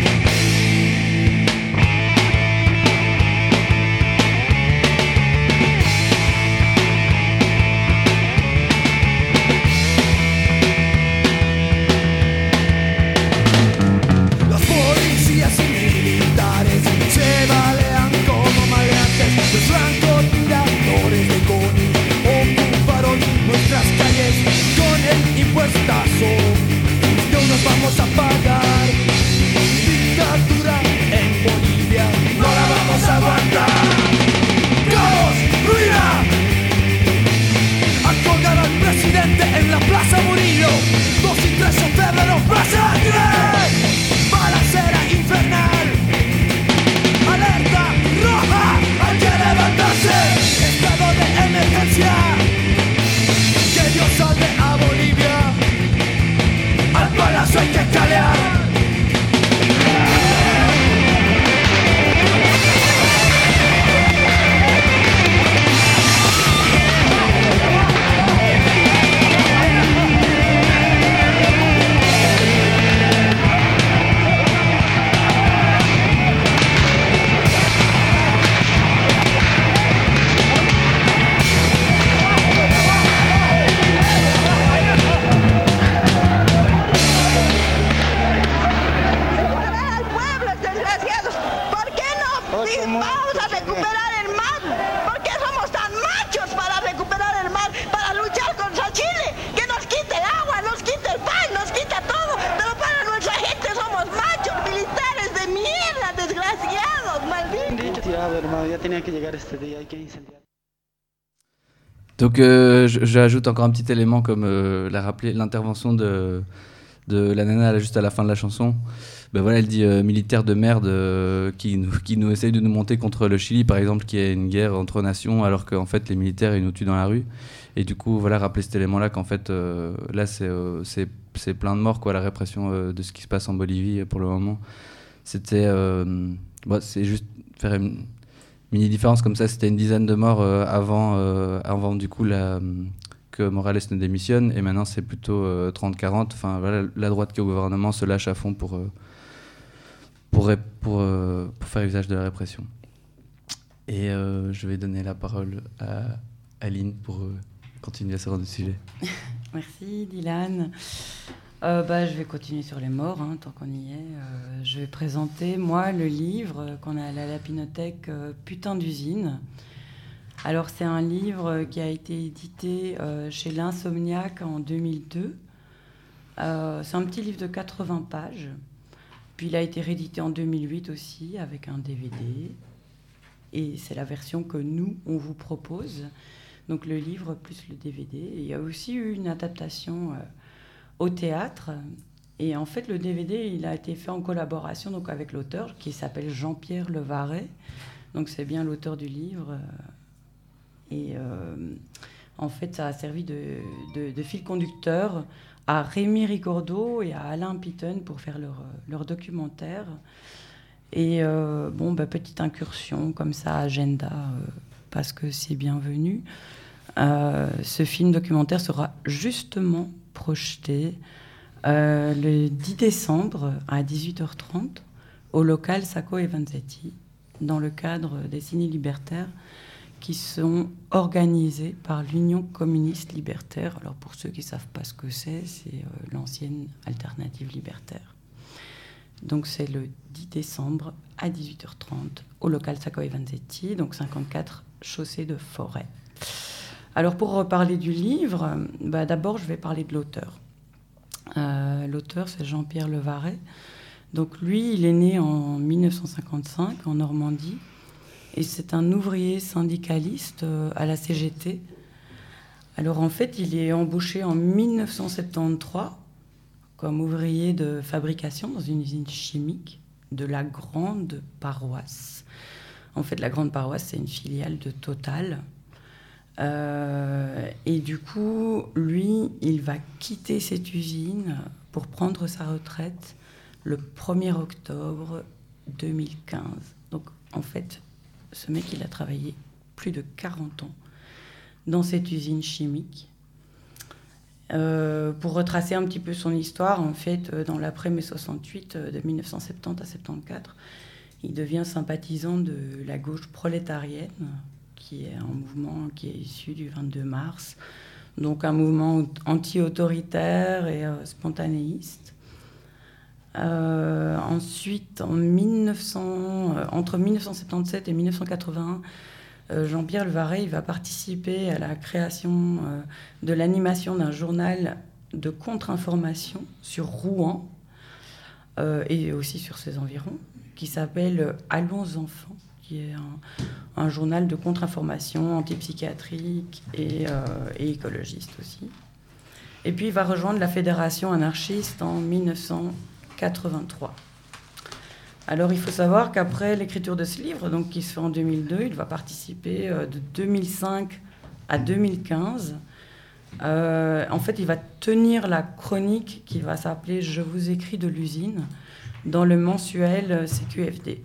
Los policías y militares se balean como maleantes. Los francotiradores de CONI ocuparon nuestras calles con el impuestazo. No nos vamos a pagar. Dictadura en Bolivia, no la vamos a aguantar. ¡Caos! ¡Ruina! A colgar al presidente en la Plaza Murillo. 2 y 3 de febrero, ¡Plaza Quién! Balacera infernal. Alerta roja, hay que levantarse. Estado de emergencia. Que Dios salve a Bolivia. Al palacio hay que calear. Vamos a recuperar el mar. ¿Por qué somos tan machos para recuperar el mar? Para luchar contra Chile, que nos quite el agua, nos quite el pan, nos quita todo. Pero para nuestra gente somos machos, militares de mierda, desgraciados, malditos. ya tenía que llegar este día, hay que incendiar. Donc j'ajoute encore un petit élément comme l'a rappelé l'intervention de la nana là, juste à la fin de la chanson. Ben voilà, elle dit militaire de merde qui nous essaye de nous monter contre le Chili par exemple, qui est une guerre entre nations alors qu'en fait les militaires ils nous tuent dans la rue. Et du coup voilà, rappeler cet élément là qu'en fait là c'est plein de morts quoi, la répression de ce qui se passe en Bolivie pour le moment. C'était c'est juste faire une mini différence comme ça, c'était une dizaine de morts avant du coup que Morales ne démissionne, et maintenant c'est plutôt 30-40. Enfin voilà, la droite qui est au gouvernement se lâche à fond pour faire usage de la répression. Et je vais donner la parole à Aline pour continuer sur le sujet. Merci Dylan. Je vais continuer sur les morts, tant qu'on y est. Je vais présenter, moi, le livre qu'on a à la Lapinothèque, Putain d'usine. Alors, c'est un livre qui a été édité chez l'Insomniaque en 2002. C'est un petit livre de 80 pages. Puis, il a été réédité en 2008 aussi, avec un DVD. Et c'est la version que nous, on vous propose. Donc, le livre plus le DVD. Et il y a aussi eu une adaptation au théâtre, et en fait le DVD il a été fait en collaboration donc avec l'auteur qui s'appelle Jean-Pierre Levaret, donc c'est bien l'auteur du livre, et en fait ça a servi de fil conducteur à Rémi Ricordo et à Alain Piton pour faire leur documentaire. Et petite incursion comme ça, agenda, parce que c'est bienvenu. Ce film documentaire sera justement projeté le 10 décembre à 18h30 au local Sacco et Vanzetti, dans le cadre des ciné libertaires qui sont organisés par l'Union communiste libertaire. Alors pour ceux qui ne savent pas ce que c'est l'ancienne alternative libertaire. Donc c'est le 10 décembre à 18h30 au local Sacco et Vanzetti, donc 54 chaussée de Forêt. Alors pour reparler du livre, d'abord je vais parler de l'auteur. L'auteur c'est Jean-Pierre Levaret. Donc lui, il est né en 1955 en Normandie et c'est un ouvrier syndicaliste à la CGT. Alors en fait, il est embauché en 1973 comme ouvrier de fabrication dans une usine chimique de la Grande Paroisse. En fait, la Grande Paroisse, c'est une filiale de Total. Et du coup, lui, il va quitter cette usine pour prendre sa retraite le 1er octobre 2015. Donc, en fait, ce mec, il a travaillé plus de 40 ans dans cette usine chimique. Pour retracer un petit peu son histoire, en fait, dans l'après-mai 68, de 1970 à 74, il devient sympathisant de la gauche prolétarienne, qui est un mouvement qui est issu du 22 mars, donc un mouvement anti-autoritaire et spontanéiste. Ensuite, entre 1977 et 1981, Jean-Pierre Levaret il va participer à la création de l'animation d'un journal de contre-information sur Rouen et aussi sur ses environs, qui s'appelle Allons enfants, qui est un journal de contre-information antipsychiatrique et écologiste aussi. Et puis il va rejoindre la Fédération anarchiste en 1983. Alors il faut savoir qu'après l'écriture de ce livre, donc, qui se fait en 2002, il va participer de 2005 à 2015. En fait, il va tenir la chronique qui va s'appeler « Je vous écris de l'usine » dans le mensuel CQFD.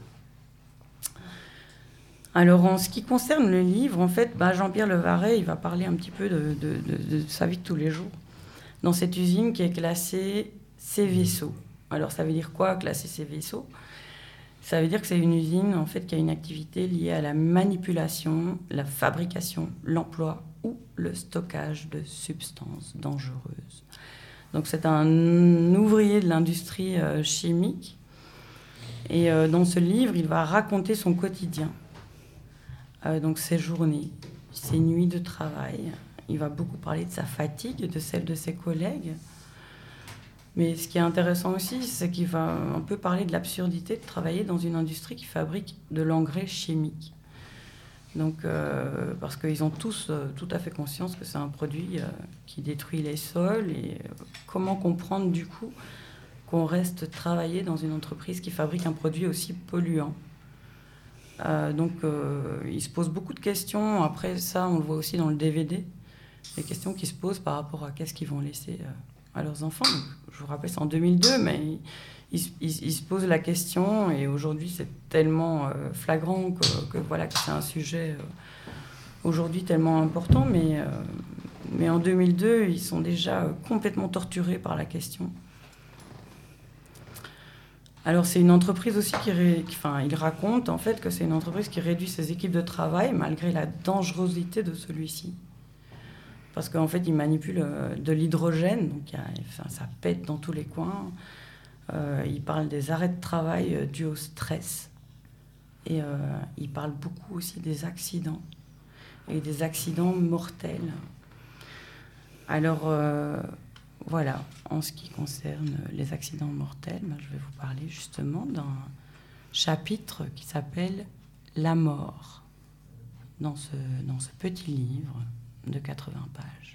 Alors, en ce qui concerne le livre, en fait, Jean-Pierre Levaret, il va parler un petit peu de sa vie de tous les jours dans cette usine qui est classée Céveso. Alors, ça veut dire quoi, classée Céveso ? Ça veut dire que c'est une usine, en fait, qui a une activité liée à la manipulation, la fabrication, l'emploi ou le stockage de substances dangereuses. Donc, c'est un ouvrier de l'industrie chimique. Et dans ce livre, il va raconter son quotidien. Donc ses journées, ses nuits de travail. Il va beaucoup parler de sa fatigue, de celle de ses collègues. Mais ce qui est intéressant aussi, c'est qu'il va un peu parler de l'absurdité de travailler dans une industrie qui fabrique de l'engrais chimique. Donc, parce qu'ils ont tous tout à fait conscience que c'est un produit qui détruit les sols. Et comment comprendre du coup qu'on reste travailler dans une entreprise qui fabrique un produit aussi polluant. Donc, ils se posent beaucoup de questions. Après ça, on le voit aussi dans le DVD. Les questions qui se posent par rapport à qu'est-ce qu'ils vont laisser à leurs enfants. Donc, je vous rappelle, c'est en 2002, mais ils se posent la question, et aujourd'hui c'est tellement flagrant que voilà, que c'est un sujet aujourd'hui tellement important, mais en 2002 ils sont déjà complètement torturés par la question. Alors c'est une entreprise aussi il raconte en fait que c'est une entreprise qui réduit ses équipes de travail malgré la dangerosité de celui-ci. Parce qu'en fait ils manipulent de l'hydrogène, donc ça pète dans tous les coins. Il parle des arrêts de travail dus au stress. Et il parle beaucoup aussi des accidents. Et des accidents mortels. Alors, voilà. En ce qui concerne les accidents mortels, je vais vous parler justement d'un chapitre qui s'appelle « La mort » dans ce petit livre de 80 pages.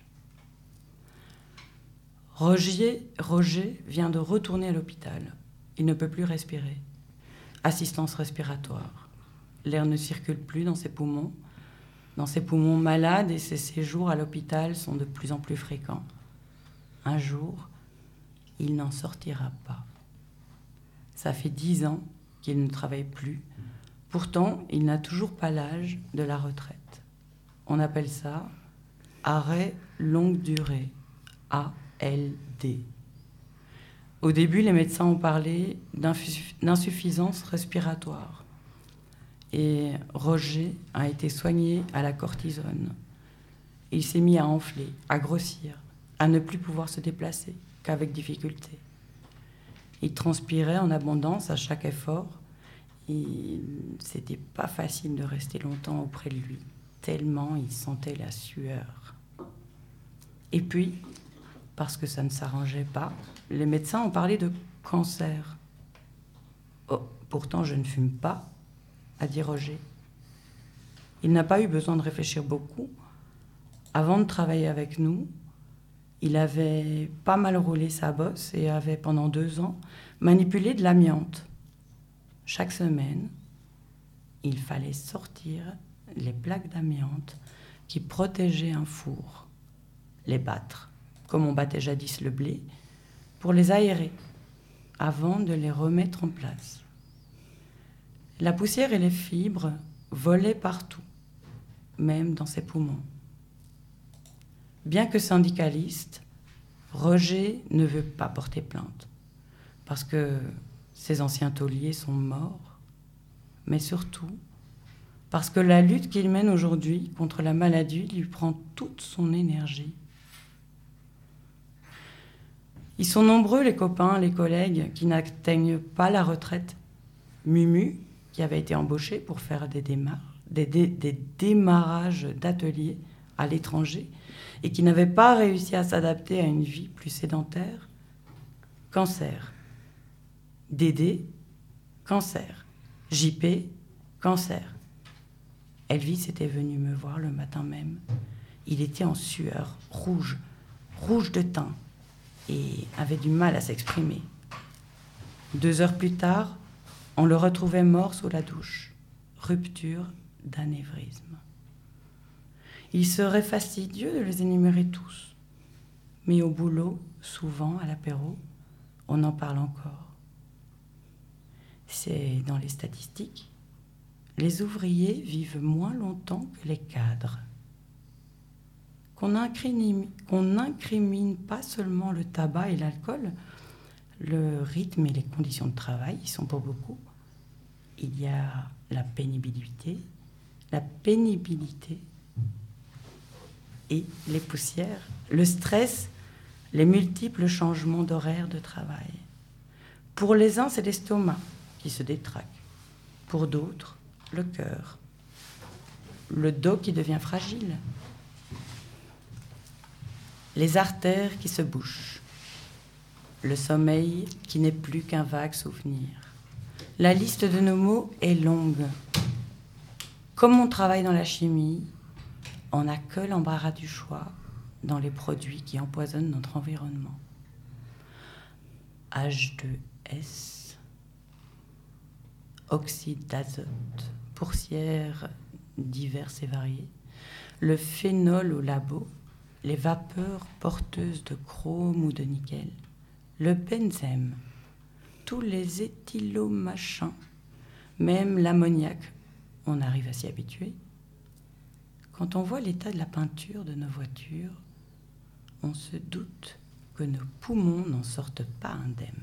Roger vient de retourner à l'hôpital. Il ne peut plus respirer. Assistance respiratoire. L'air ne circule plus dans ses poumons. Dans ses poumons malades, et ses séjours à l'hôpital sont de plus en plus fréquents. Un jour, il n'en sortira pas. Ça fait 10 ans qu'il ne travaille plus. Pourtant, il n'a toujours pas l'âge de la retraite. On appelle ça arrêt longue durée, ALD. Au début, les médecins ont parlé d'insuffisance respiratoire. Et Roger a été soigné à la cortisone. Il s'est mis à enfler, à grossir, à ne plus pouvoir se déplacer qu'avec difficulté. Il transpirait en abondance à chaque effort. Et c'était pas facile de rester longtemps auprès de lui, tellement il sentait la sueur. Et puis, parce que ça ne s'arrangeait pas, les médecins ont parlé de cancer. Oh, pourtant, je ne fume pas, a dit Roger. Il n'a pas eu besoin de réfléchir beaucoup. Avant de travailler avec nous, il avait pas mal roulé sa bosse et avait, pendant 2 ans, manipulé de l'amiante. Chaque semaine, il fallait sortir les plaques d'amiante qui protégeaient un four, les battre, comme on battait jadis le blé, pour les aérer, avant de les remettre en place. La poussière et les fibres volaient partout, même dans ses poumons. Bien que syndicaliste, Roger ne veut pas porter plainte, parce que ses anciens tauliers sont morts, mais surtout parce que la lutte qu'il mène aujourd'hui contre la maladie lui prend toute son énergie. Ils sont nombreux, les copains, les collègues, qui n'atteignent pas la retraite. Mumu, qui avait été embauché pour faire des démarrages d'ateliers à l'étranger et qui n'avait pas réussi à s'adapter à une vie plus sédentaire. Cancer. Dédé, cancer. JP, cancer. Elvis était venu me voir le matin même. Il était en sueur, rouge de teint, et avait du mal à s'exprimer. 2 heures plus tard, on le retrouvait mort sous la douche. Rupture d'anévrisme. Il serait fastidieux de les énumérer tous. Mais au boulot, souvent, à l'apéro, on en parle encore. C'est dans les statistiques. Les ouvriers vivent moins longtemps que les cadres. Qu'on n'incrimine pas seulement le tabac et l'alcool, le rythme et les conditions de travail y sont pour beaucoup. Il y a la pénibilité et les poussières, le stress, les multiples changements d'horaire de travail. Pour les uns, c'est l'estomac qui se détraque. Pour d'autres, le cœur. Le dos qui devient fragile. Les artères qui se bouchent. Le sommeil qui n'est plus qu'un vague souvenir. La liste de nos maux est longue. Comme on travaille dans la chimie, on n'a que l'embarras du choix dans les produits qui empoisonnent notre environnement. H2S, oxyde d'azote, poussières diverses et variées, le phénol au labo, les vapeurs porteuses de chrome ou de nickel, le benzène, tous les éthylomachins, même l'ammoniac, on arrive à s'y habituer. Quand on voit l'état de la peinture de nos voitures, on se doute que nos poumons n'en sortent pas indemnes.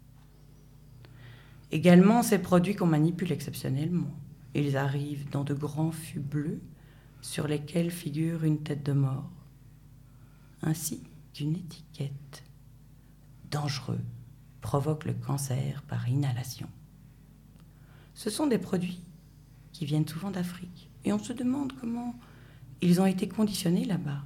Également, ces produits qu'on manipule exceptionnellement, ils arrivent dans de grands fûts bleus sur lesquels figure une tête de mort, ainsi qu'une étiquette. Dangereux, provoque le cancer par inhalation. Ce sont des produits qui viennent souvent d'Afrique, et on se demande comment ils ont été conditionnés là-bas.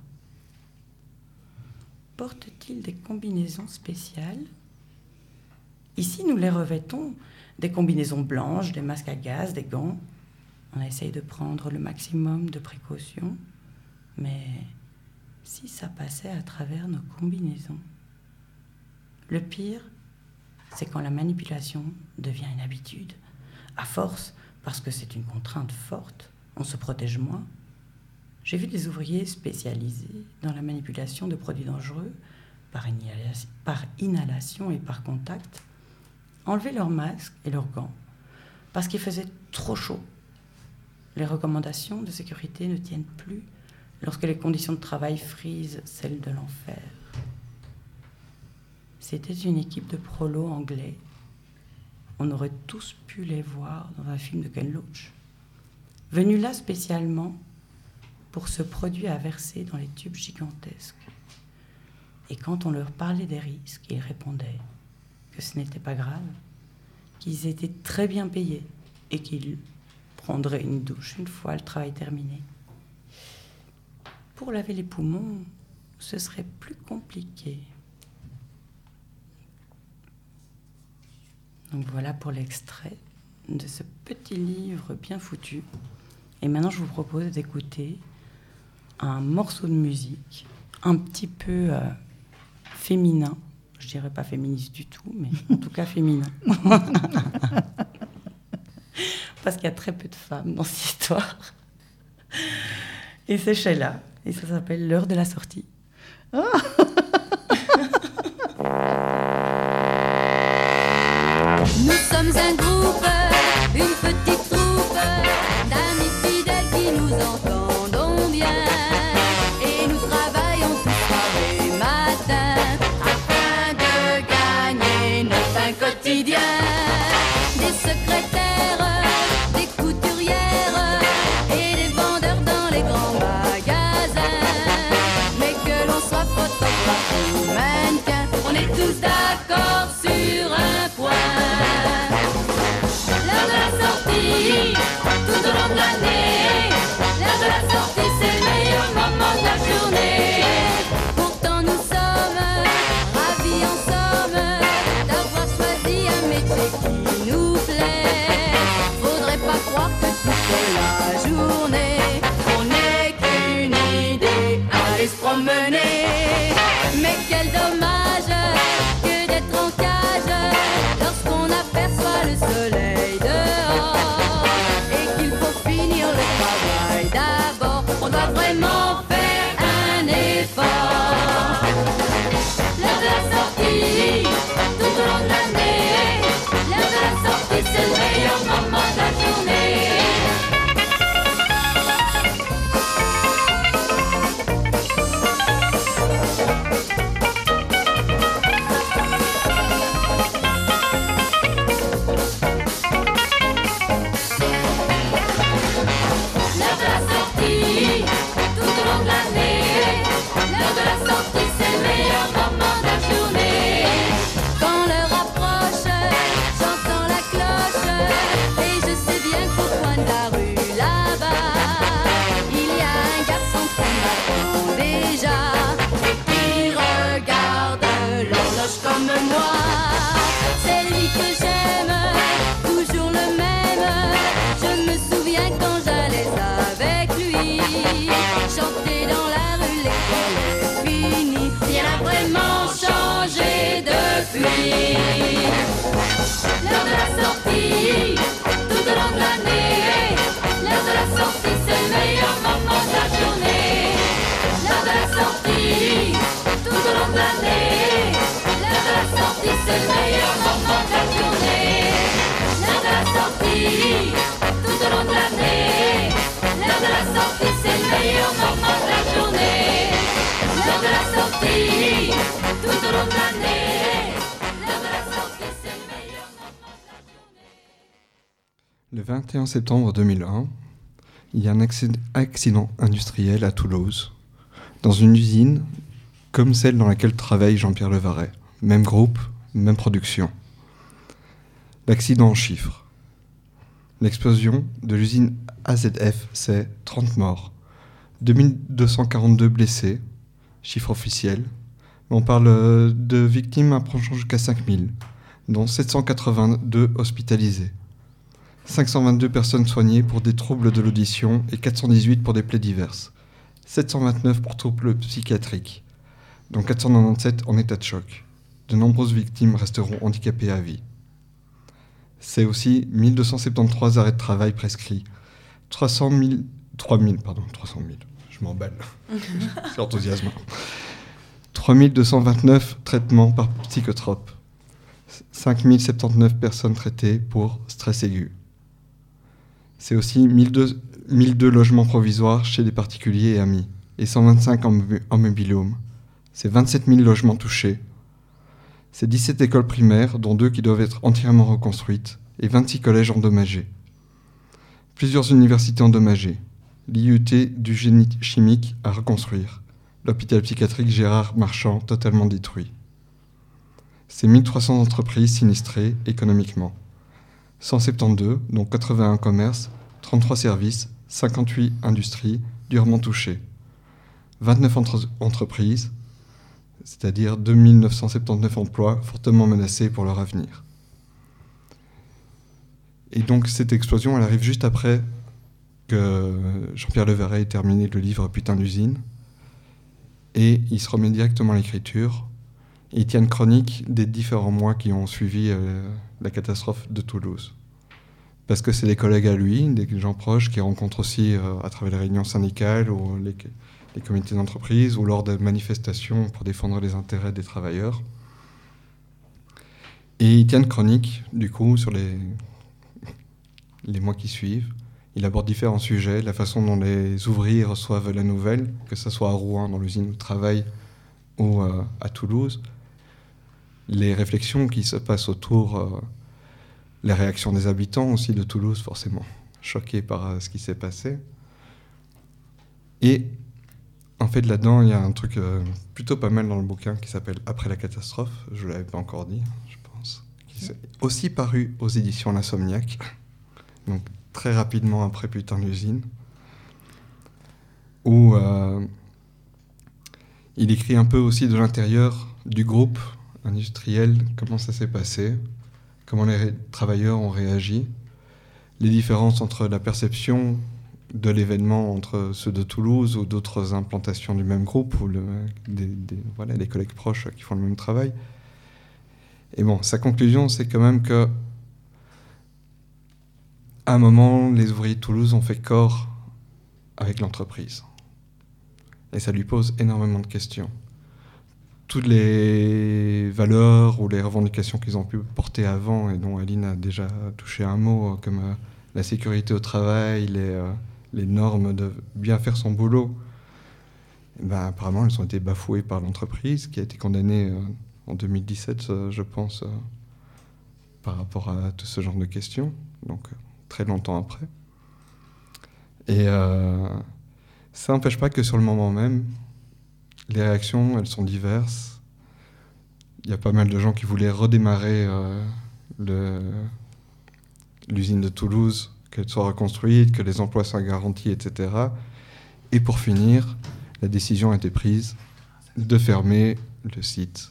Portent-ils des combinaisons spéciales? Ici, nous les revêtons, des combinaisons blanches, des masques à gaz, des gants. On essaye de prendre le maximum de précautions, mais si ça passait à travers nos combinaisons? Le pire, c'est quand la manipulation devient une habitude. À force, parce que c'est une contrainte forte, on se protège moins. J'ai vu des ouvriers spécialisés dans la manipulation de produits dangereux par inhalation et par contact enlever leurs masques et leurs gants parce qu'il faisait trop chaud. Les recommandations de sécurité ne tiennent plus lorsque les conditions de travail frisent celles de l'enfer. C'était une équipe de prolos anglais. On aurait tous pu les voir dans un film de Ken Loach. Venus là spécialement pour ce produit à verser dans les tubes gigantesques. Et quand on leur parlait des risques, ils répondaient que ce n'était pas grave, qu'ils étaient très bien payés et qu'ils prendraient une douche une fois le travail terminé. Pour laver les poumons, ce serait plus compliqué. Donc voilà pour l'extrait de ce petit livre bien foutu. Et maintenant, je vous propose d'écouter un morceau de musique un petit peu féminin. Je dirais pas féministe du tout, mais en tout cas féminin. Parce qu'il y a très peu de femmes dans cette histoire. Et c'est Sheila. Et ça s'appelle L'heure de la sortie. Oh. Nous sommes un groupe, une petite troupe d'amis fidèles qui nous entendons bien. Et nous travaillons tous soir et matin afin de gagner notre pain quotidien. Des secrétaires, des couturières et des vendeurs dans les grands magasins. Mais que l'on soit photographe ou mannequin, on est tous d'accord sur un point. L'heure de la sortie, tout au long de l'année. L'heure de la sortie, c'est le meilleur moment de la journée. Pourtant nous sommes ravis en somme d'avoir choisi un métier qui nous plaît. Faudrait pas croire que toute la journée on n'est qu'une idée à aller se promener. Mais quel dommage que d'être en cage lorsqu'on aperçoit le soleil dehors. sortie, tout au long de l'année. L'heure de la sortie, c'est le meilleur moment de la journée. L'heure de la sortie, tout au long de l'année. L'heure de la sortie, c'est le meilleur moment de la journée. L'heure de la sortie, tout au long de l'année. L'heure de la sortie, c'est le meilleur moment de la journée. L'heure de la sortie, tout au long de l'année. L'heure de la sortie, c'est le meilleur moment de la journée. Le 21 septembre 2001, il y a un accident industriel à Toulouse, dans une usine comme celle dans laquelle travaille Jean-Pierre Levaret. Même groupe, même production. L'accident en chiffres. L'explosion de l'usine AZF, c'est 30 morts, 2242 blessés, chiffre officiel. On parle de victimes approchant jusqu'à 5000, dont 782 hospitalisés. 522 personnes soignées pour des troubles de l'audition et 418 pour des plaies diverses. 729 pour troubles psychiatriques, dont 497 en état de choc. De nombreuses victimes resteront handicapées à vie. C'est aussi 1273 arrêts de travail prescrits, 300 000, je m'emballe, c'est enthousiasmant. 3229 traitements par psychotropes, 5079 personnes traitées pour stress aigu. C'est aussi 1002 logements provisoires chez des particuliers et amis, et 125 en mobil-home. C'est 27 000 logements touchés. C'est 17 écoles primaires, dont 2 qui doivent être entièrement reconstruites, et 26 collèges endommagés. Plusieurs universités endommagées. L'IUT du génie chimique à reconstruire. L'hôpital psychiatrique Gérard Marchand totalement détruit. C'est 1300 entreprises sinistrées économiquement. 172, dont 81 commerces, 33 services, 58 industries durement touchées. 29 entreprises, c'est-à-dire 2979 emplois fortement menacés pour leur avenir. Et donc cette explosion, elle arrive juste après que Jean-Pierre Levaret ait terminé le livre Putain d'usine, et il se remet directement à l'écriture, et il tient une chronique des différents mois qui ont suivi la catastrophe de Toulouse. Parce que c'est des collègues à lui, des gens proches, qui rencontrent aussi à travers les réunions syndicales ou les comités d'entreprise ou lors de manifestations pour défendre les intérêts des travailleurs. Et il tient une chronique, du coup, sur les mois qui suivent. Il aborde différents sujets, la façon dont les ouvriers reçoivent la nouvelle, que ce soit à Rouen, dans l'usine où ils travaillent, ou à Toulouse. Les réflexions qui se passent autour, les réactions des habitants aussi de Toulouse, forcément choqués par ce qui s'est passé. Et en fait, là-dedans, il y a un truc plutôt pas mal dans le bouquin qui s'appelle « Après la catastrophe », je ne l'avais pas encore dit, je pense, qui est aussi paru aux éditions L'Insomniaque, donc très rapidement après Putain d'usine, où il écrit un peu aussi de l'intérieur du groupe industriel, comment ça s'est passé, comment les travailleurs ont réagi, les différences entre la perception de l'événement entre ceux de Toulouse ou d'autres implantations du même groupe, ou des collègues proches qui font le même travail. Et bon, sa conclusion, c'est quand même que à un moment, les ouvriers de Toulouse ont fait corps avec l'entreprise. Et ça lui pose énormément de questions. Toutes les valeurs ou les revendications qu'ils ont pu porter avant, et dont Aline a déjà touché un mot, comme la sécurité au travail, les normes de bien faire son boulot, apparemment, elles ont été bafouées par l'entreprise, qui a été condamnée en 2017, je pense, par rapport à tout ce genre de questions, donc très longtemps après. Et ça n'empêche pas que sur le moment même, les réactions, elles sont diverses. Il y a pas mal de gens qui voulaient redémarrer l'usine de Toulouse, qu'elle soit reconstruite, que les emplois soient garantis, etc. Et pour finir, la décision a été prise de fermer le site.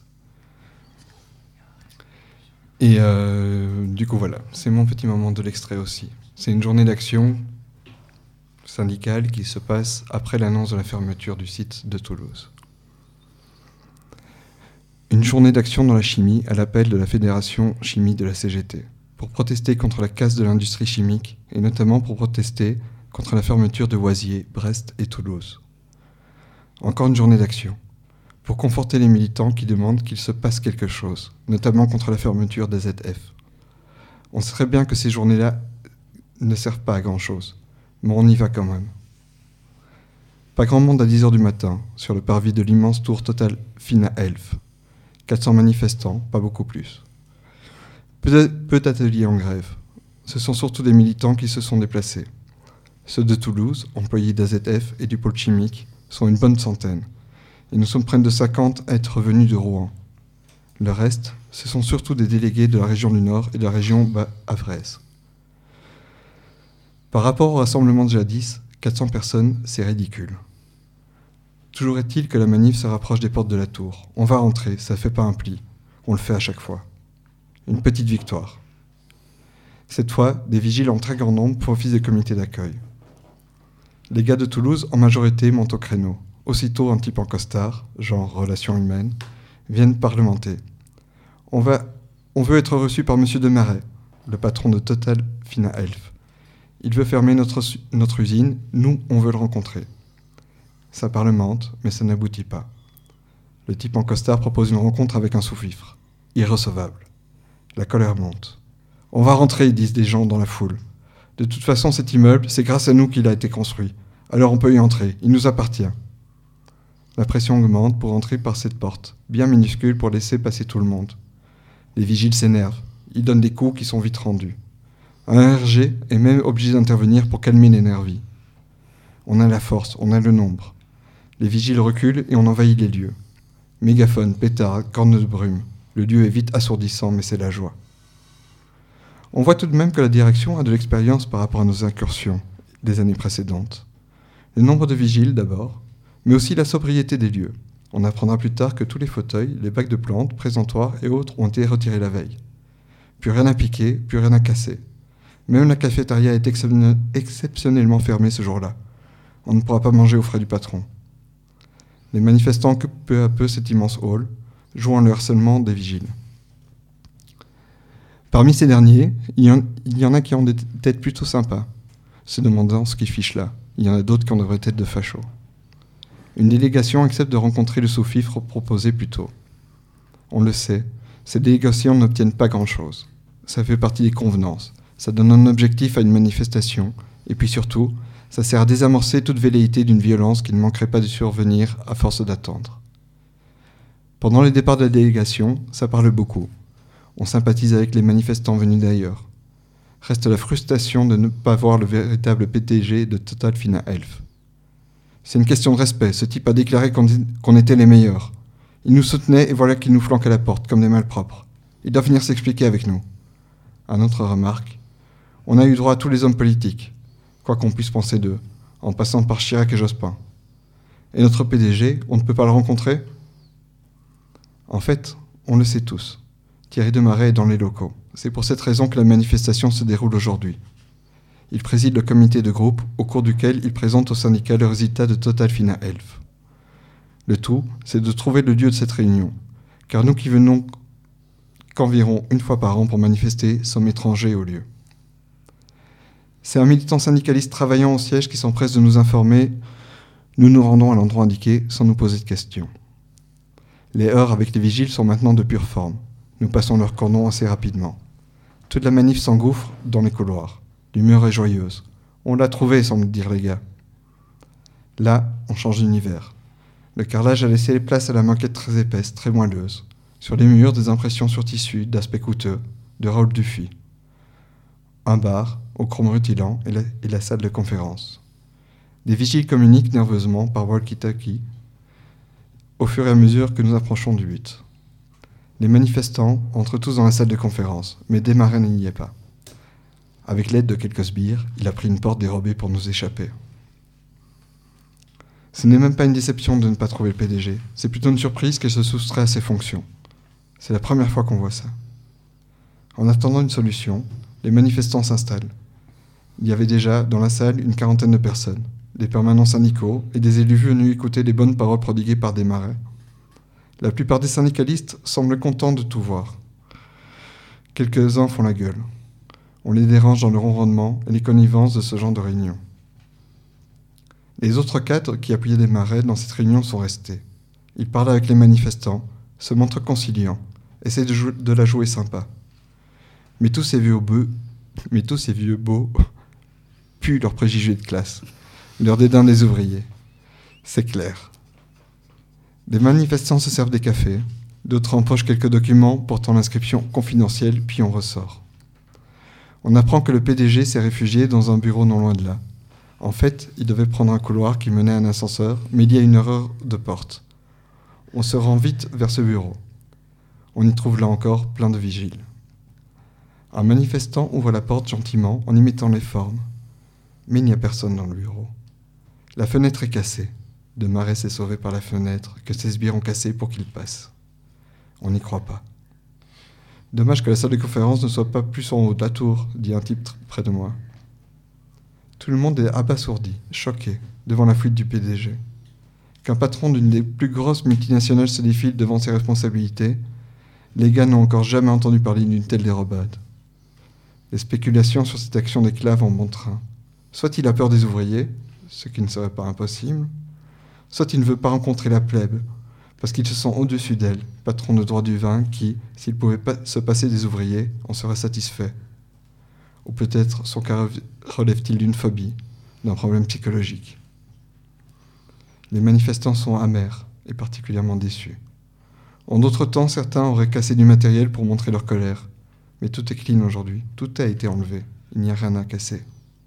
Et du coup, voilà, c'est mon petit moment de l'extrait aussi. C'est une journée d'action syndicale qui se passe après l'annonce de la fermeture du site de Toulouse. Une journée d'action dans la chimie à l'appel de la Fédération Chimie de la CGT, pour protester contre la casse de l'industrie chimique et notamment pour protester contre la fermeture de Oisier, Brest et Toulouse. Encore une journée d'action, pour conforter les militants qui demandent qu'il se passe quelque chose, notamment contre la fermeture des ZF. On sait bien que ces journées-là ne servent pas à grand-chose, mais on y va quand même. Pas grand monde à 10h du matin, sur le parvis de l'immense tour Total Fina Elf. 400 manifestants, pas beaucoup plus. Peu d'ateliers en grève. Ce sont surtout des militants qui se sont déplacés. Ceux de Toulouse, employés d'AZF et du pôle chimique, sont une bonne centaine. Et nous sommes près de 50 à être venus de Rouen. Le reste, ce sont surtout des délégués de la région du Nord et de la région Bas-Avraise. Par rapport au rassemblement de jadis, 400 personnes, c'est ridicule. Toujours est-il que la manif se rapproche des portes de la tour. On va rentrer, ça ne fait pas un pli. On le fait à chaque fois. Une petite victoire. Cette fois, des vigiles en très grand nombre profitent des comités d'accueil. Les gars de Toulouse, en majorité, montent au créneau. Aussitôt, un type en costard, genre relations humaines, viennent parlementer. On veut être reçu par M. Demaret, le patron de Total Fina Elf. Il veut fermer notre usine, nous, on veut le rencontrer. Ça parlemente, mais ça n'aboutit pas. Le type en costard propose une rencontre avec un sous-fifre. Irrecevable. La colère monte. On va rentrer, disent des gens dans la foule. De toute façon, cet immeuble, c'est grâce à nous qu'il a été construit. Alors on peut y entrer, il nous appartient. La pression augmente pour entrer par cette porte, bien minuscule pour laisser passer tout le monde. Les vigiles s'énervent, ils donnent des coups qui sont vite rendus. Un RG est même obligé d'intervenir pour calmer les nervis. On a la force, on a le nombre. Les vigiles reculent et on envahit les lieux. Mégaphone, pétard, corne de brume. Le lieu est vite assourdissant, mais c'est la joie. On voit tout de même que la direction a de l'expérience par rapport à nos incursions des années précédentes. Le nombre de vigiles d'abord, mais aussi la sobriété des lieux. On apprendra plus tard que tous les fauteuils, les bacs de plantes, présentoirs et autres ont été retirés la veille. Plus rien à piquer, plus rien à casser. Même la cafétéria est exceptionnellement fermée ce jour-là. On ne pourra pas manger aux frais du patron. Les manifestants occupent peu à peu cet immense hall, jouant le harcèlement des vigiles. Parmi ces derniers, il y en a qui ont des têtes plutôt sympas, se demandant ce qu'ils fichent là. Il y en a d'autres qui ont des vraies têtes de fachos. Une délégation accepte de rencontrer le sous-fifre proposé plus tôt. On le sait, ces délégations n'obtiennent pas grand-chose. Ça fait partie des convenances. Ça donne un objectif à une manifestation. Et puis surtout, ça sert à désamorcer toute velléité d'une violence qui ne manquerait pas de survenir à force d'attendre. Pendant les départs de la délégation, ça parle beaucoup. On sympathise avec les manifestants venus d'ailleurs. Reste la frustration de ne pas voir le véritable PDG de Total Fina Elf. C'est une question de respect. Ce type a déclaré qu'on était les meilleurs. Il nous soutenait et voilà qu'il nous flanque à la porte, comme des malpropres. Il doit venir s'expliquer avec nous. Un autre remarque. On a eu droit à tous les hommes politiques, quoi qu'on puisse penser d'eux, en passant par Chirac et Jospin. Et notre PDG, on ne peut pas le rencontrer ? En fait, on le sait tous. Thierry Demaret est dans les locaux. C'est pour cette raison que la manifestation se déroule aujourd'hui. Il préside le comité de groupe au cours duquel il présente au syndicat le résultat de Total Fina Elf. Le tout, c'est de trouver le lieu de cette réunion, car nous qui venons qu'environ une fois par an pour manifester sommes étrangers au lieu. C'est un militant syndicaliste travaillant au siège qui s'empresse de nous informer. Nous nous rendons à l'endroit indiqué sans nous poser de questions. Les heurts avec les vigiles sont maintenant de pure forme. Nous passons leur cordon assez rapidement. Toute la manif s'engouffre dans les couloirs. L'humeur est joyeuse. On l'a trouvé, semble dire les gars. Là, on change d'univers. Le carrelage a laissé place à la moquette très épaisse, très moelleuse. Sur les murs, des impressions sur tissu, d'aspect coûteux, de Raoul Dufy. Un bar, au chrome rutilant, et la salle de conférence. Des vigiles communiquent nerveusement par walkie-talkie au fur et à mesure que nous approchons du but. Les manifestants entrent tous dans la salle de conférence, mais Demaret n'y est pas. Avec l'aide de quelques sbires, il a pris une porte dérobée pour nous échapper. Ce n'est même pas une déception de ne pas trouver le PDG, c'est plutôt une surprise qu'il se soustrait à ses fonctions. C'est la première fois qu'on voit ça. En attendant une solution, les manifestants s'installent. Il y avait déjà dans la salle une quarantaine de personnes, des permanents syndicaux et des élus venus écouter les bonnes paroles prodiguées par Demaret. La plupart des syndicalistes semblent contents de tout voir. Quelques-uns font la gueule. On les dérange dans le ronronnement et les connivences de ce genre de réunion. Les autres 4 qui appuyaient des marais dans cette réunion sont restés. Ils parlent avec les manifestants, se montrent conciliants, essaient de la jouer sympa. Mais tous ces vieux beaux puent leurs préjugés de classe, leur dédain des ouvriers. C'est clair. Des manifestants se servent des cafés, d'autres empochent quelques documents portant l'inscription confidentielle, puis on ressort. On apprend que le PDG s'est réfugié dans un bureau non loin de là. En fait, il devait prendre un couloir qui menait à un ascenseur, mais il y a une erreur de porte. On se rend vite vers ce bureau. On y trouve là encore plein de vigiles. Un manifestant ouvre la porte gentiment en imitant les formes. Mais il n'y a personne dans le bureau. La fenêtre est cassée. De Marais s'est sauvé par la fenêtre que ses sbires ont cassée pour qu'il passe. On n'y croit pas. Dommage que la salle de conférence ne soit pas plus en haut de la tour, dit un type près de moi. Tout le monde est abasourdi, choqué, devant la fuite du PDG. Qu'un patron d'une des plus grosses multinationales se défile devant ses responsabilités, les gars n'ont encore jamais entendu parler d'une telle dérobade. Les spéculations sur cette action d'éclave en bon train. Soit il a peur des ouvriers, ce qui ne serait pas impossible, soit il ne veut pas rencontrer la plèbe, parce qu'il se sent au-dessus d'elle, patron de droit du vin qui, s'il pouvait se passer des ouvriers, en serait satisfait. Ou peut-être son cas relève-t-il d'une phobie, d'un problème psychologique. Les manifestants sont amers et particulièrement déçus. En d'autres temps, certains auraient cassé du matériel pour montrer leur colère. Mais tout est clean aujourd'hui, tout a été enlevé, il n'y a rien à casser.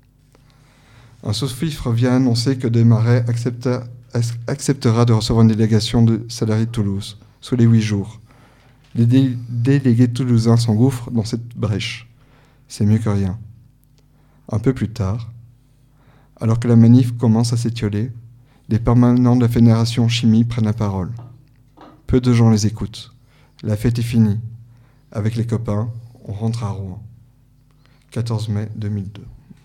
Un sous-fifre vient annoncer que Desmarais acceptera de recevoir une délégation de salariés de Toulouse, sous les 8 jours. Les délégués toulousains s'engouffrent dans cette brèche. C'est mieux que rien. Un peu plus tard, alors que la manif commence à s'étioler, des permanents de la Fédération Chimie prennent la parole. Peu de gens les écoutent. La fête est finie. Avec les copains, on rentre à Rouen. 14 mai 2002.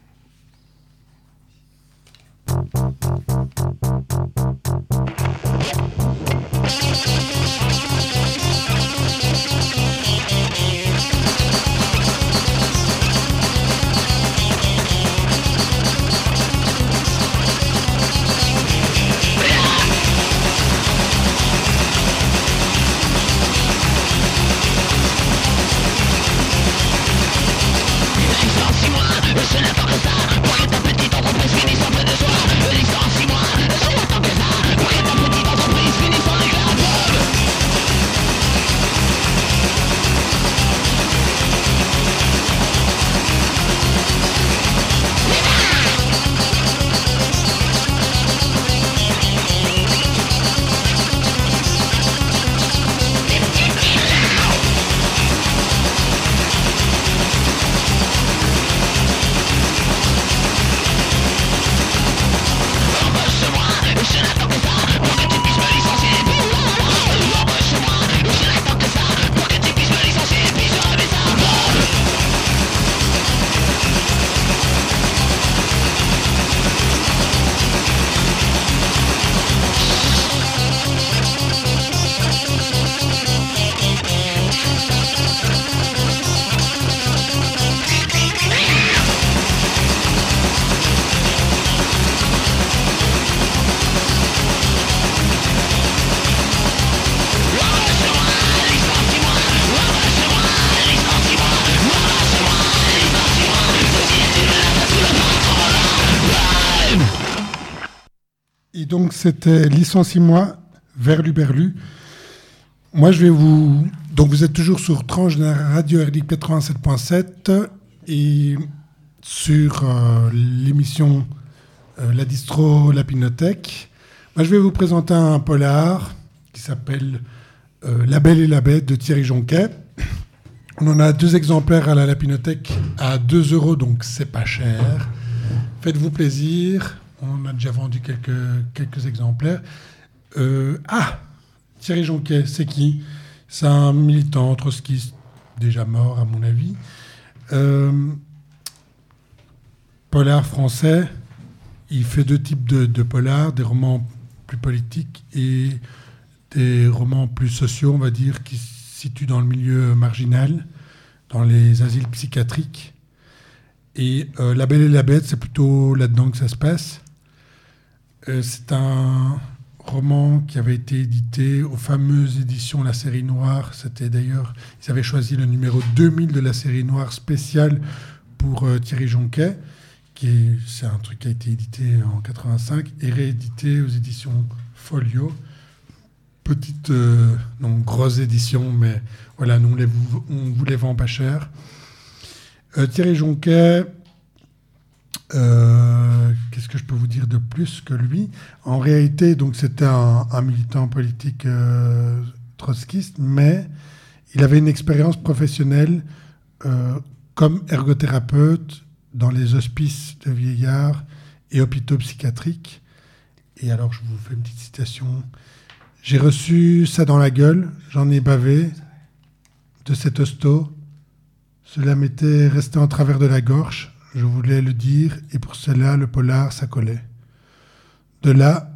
Ce n'est pas que ça, pour que ta petite entreprise finisse en peu de soi. Licenciez-moi, ce n'est pas que ça, pour que ta petite entreprise finisse en éclat. Et donc, c'était Licenciez-moi, Verlu-Berlu. Moi, je vais vous... Donc, vous êtes toujours sur Tranche de la Radio RLIB 87.7 et sur l'émission La Distro, la Pinothèque. Moi, je vais vous présenter un polar qui s'appelle La Belle et la Bête de Thierry Jonquet. On en a 2 exemplaires à la Lapinothèque à 2 €, donc c'est pas cher. Faites-vous plaisir. On a déjà vendu quelques exemplaires. Thierry Jonquet, c'est qui ? C'est un militant trotskiste, déjà mort à mon avis. Polar français. Il fait 2 types de polars, des romans plus politiques et des romans plus sociaux, on va dire, qui se situent dans le milieu marginal, dans les asiles psychiatriques. Et La Belle et la Bête, c'est plutôt là-dedans que ça se passe. C'est un roman qui avait été édité aux fameuses éditions La Série Noire. C'était d'ailleurs, ils avaient choisi le numéro 2000 de La Série Noire spéciale pour Thierry Jonquet, c'est un truc qui a été édité en 85 et réédité aux éditions Folio. Petite, non, grosse édition, mais voilà, nous on vous les vend pas cher. Thierry Jonquet, qu'est-ce que je peux vous dire de plus que lui? En réalité, donc c'était un militant politique trotskiste, mais il avait une expérience professionnelle comme ergothérapeute dans les hospices de vieillards et hôpitaux psychiatriques. Et alors, je vous fais une petite citation. « J'ai reçu ça dans la gueule, j'en ai bavé de cet hosto. Cela m'était resté en travers de la gorge. Je voulais le dire, et pour cela, le polar, ça collait. De là,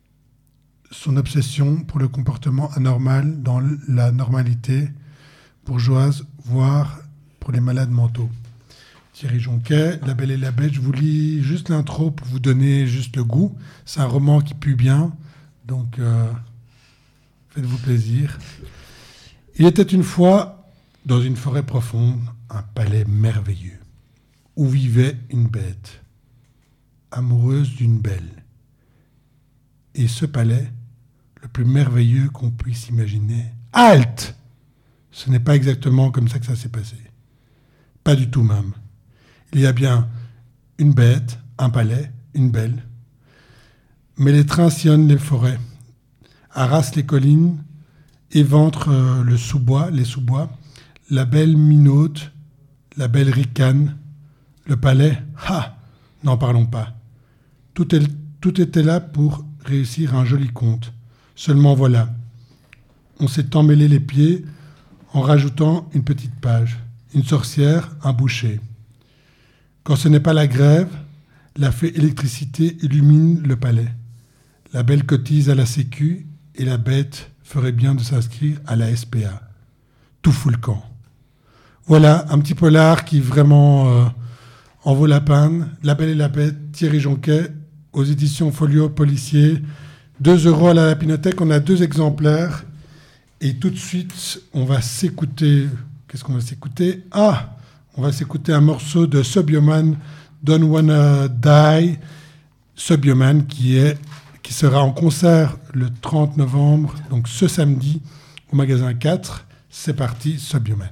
son obsession pour le comportement anormal dans la normalité bourgeoise, voire pour les malades mentaux. » Thierry Jonquet, La Belle et la Bête, je vous lis juste l'intro pour vous donner juste le goût. C'est un roman qui pue bien, donc faites-vous plaisir. Il était une fois, dans une forêt profonde, un palais merveilleux, où vivait une bête, amoureuse d'une belle. Et ce palais, le plus merveilleux qu'on puisse imaginer. Halte! Ce n'est pas exactement comme ça que ça s'est passé. Pas du tout même. Il y a bien une bête, un palais, une belle. Mais les trains sillonnent les forêts, harassent les collines, éventrent les sous-bois. La belle minaute, la belle ricane, le palais, n'en parlons pas. Tout était là pour réussir un joli conte. Seulement voilà, on s'est emmêlé les pieds en rajoutant une petite page. Une sorcière, un boucher. Quand ce n'est pas la grève, la fée électricité illumine le palais. La belle cotise à la Sécu et la bête ferait bien de s'inscrire à la SPA. Tout fout le camp. Voilà, un petit polar qui vraiment en vaut la peine. La Belle et la Bête, Thierry Jonquet, aux éditions Folio Policier. 2 € à la Lapinothèque, on a 2 exemplaires. Et tout de suite, on va s'écouter... Qu'est-ce qu'on va s'écouter? On va s'écouter un morceau de Subhuman, Don't Wanna Die. Subhuman qui sera en concert le 30 novembre, donc ce samedi, au magasin 4. C'est parti, Subhuman.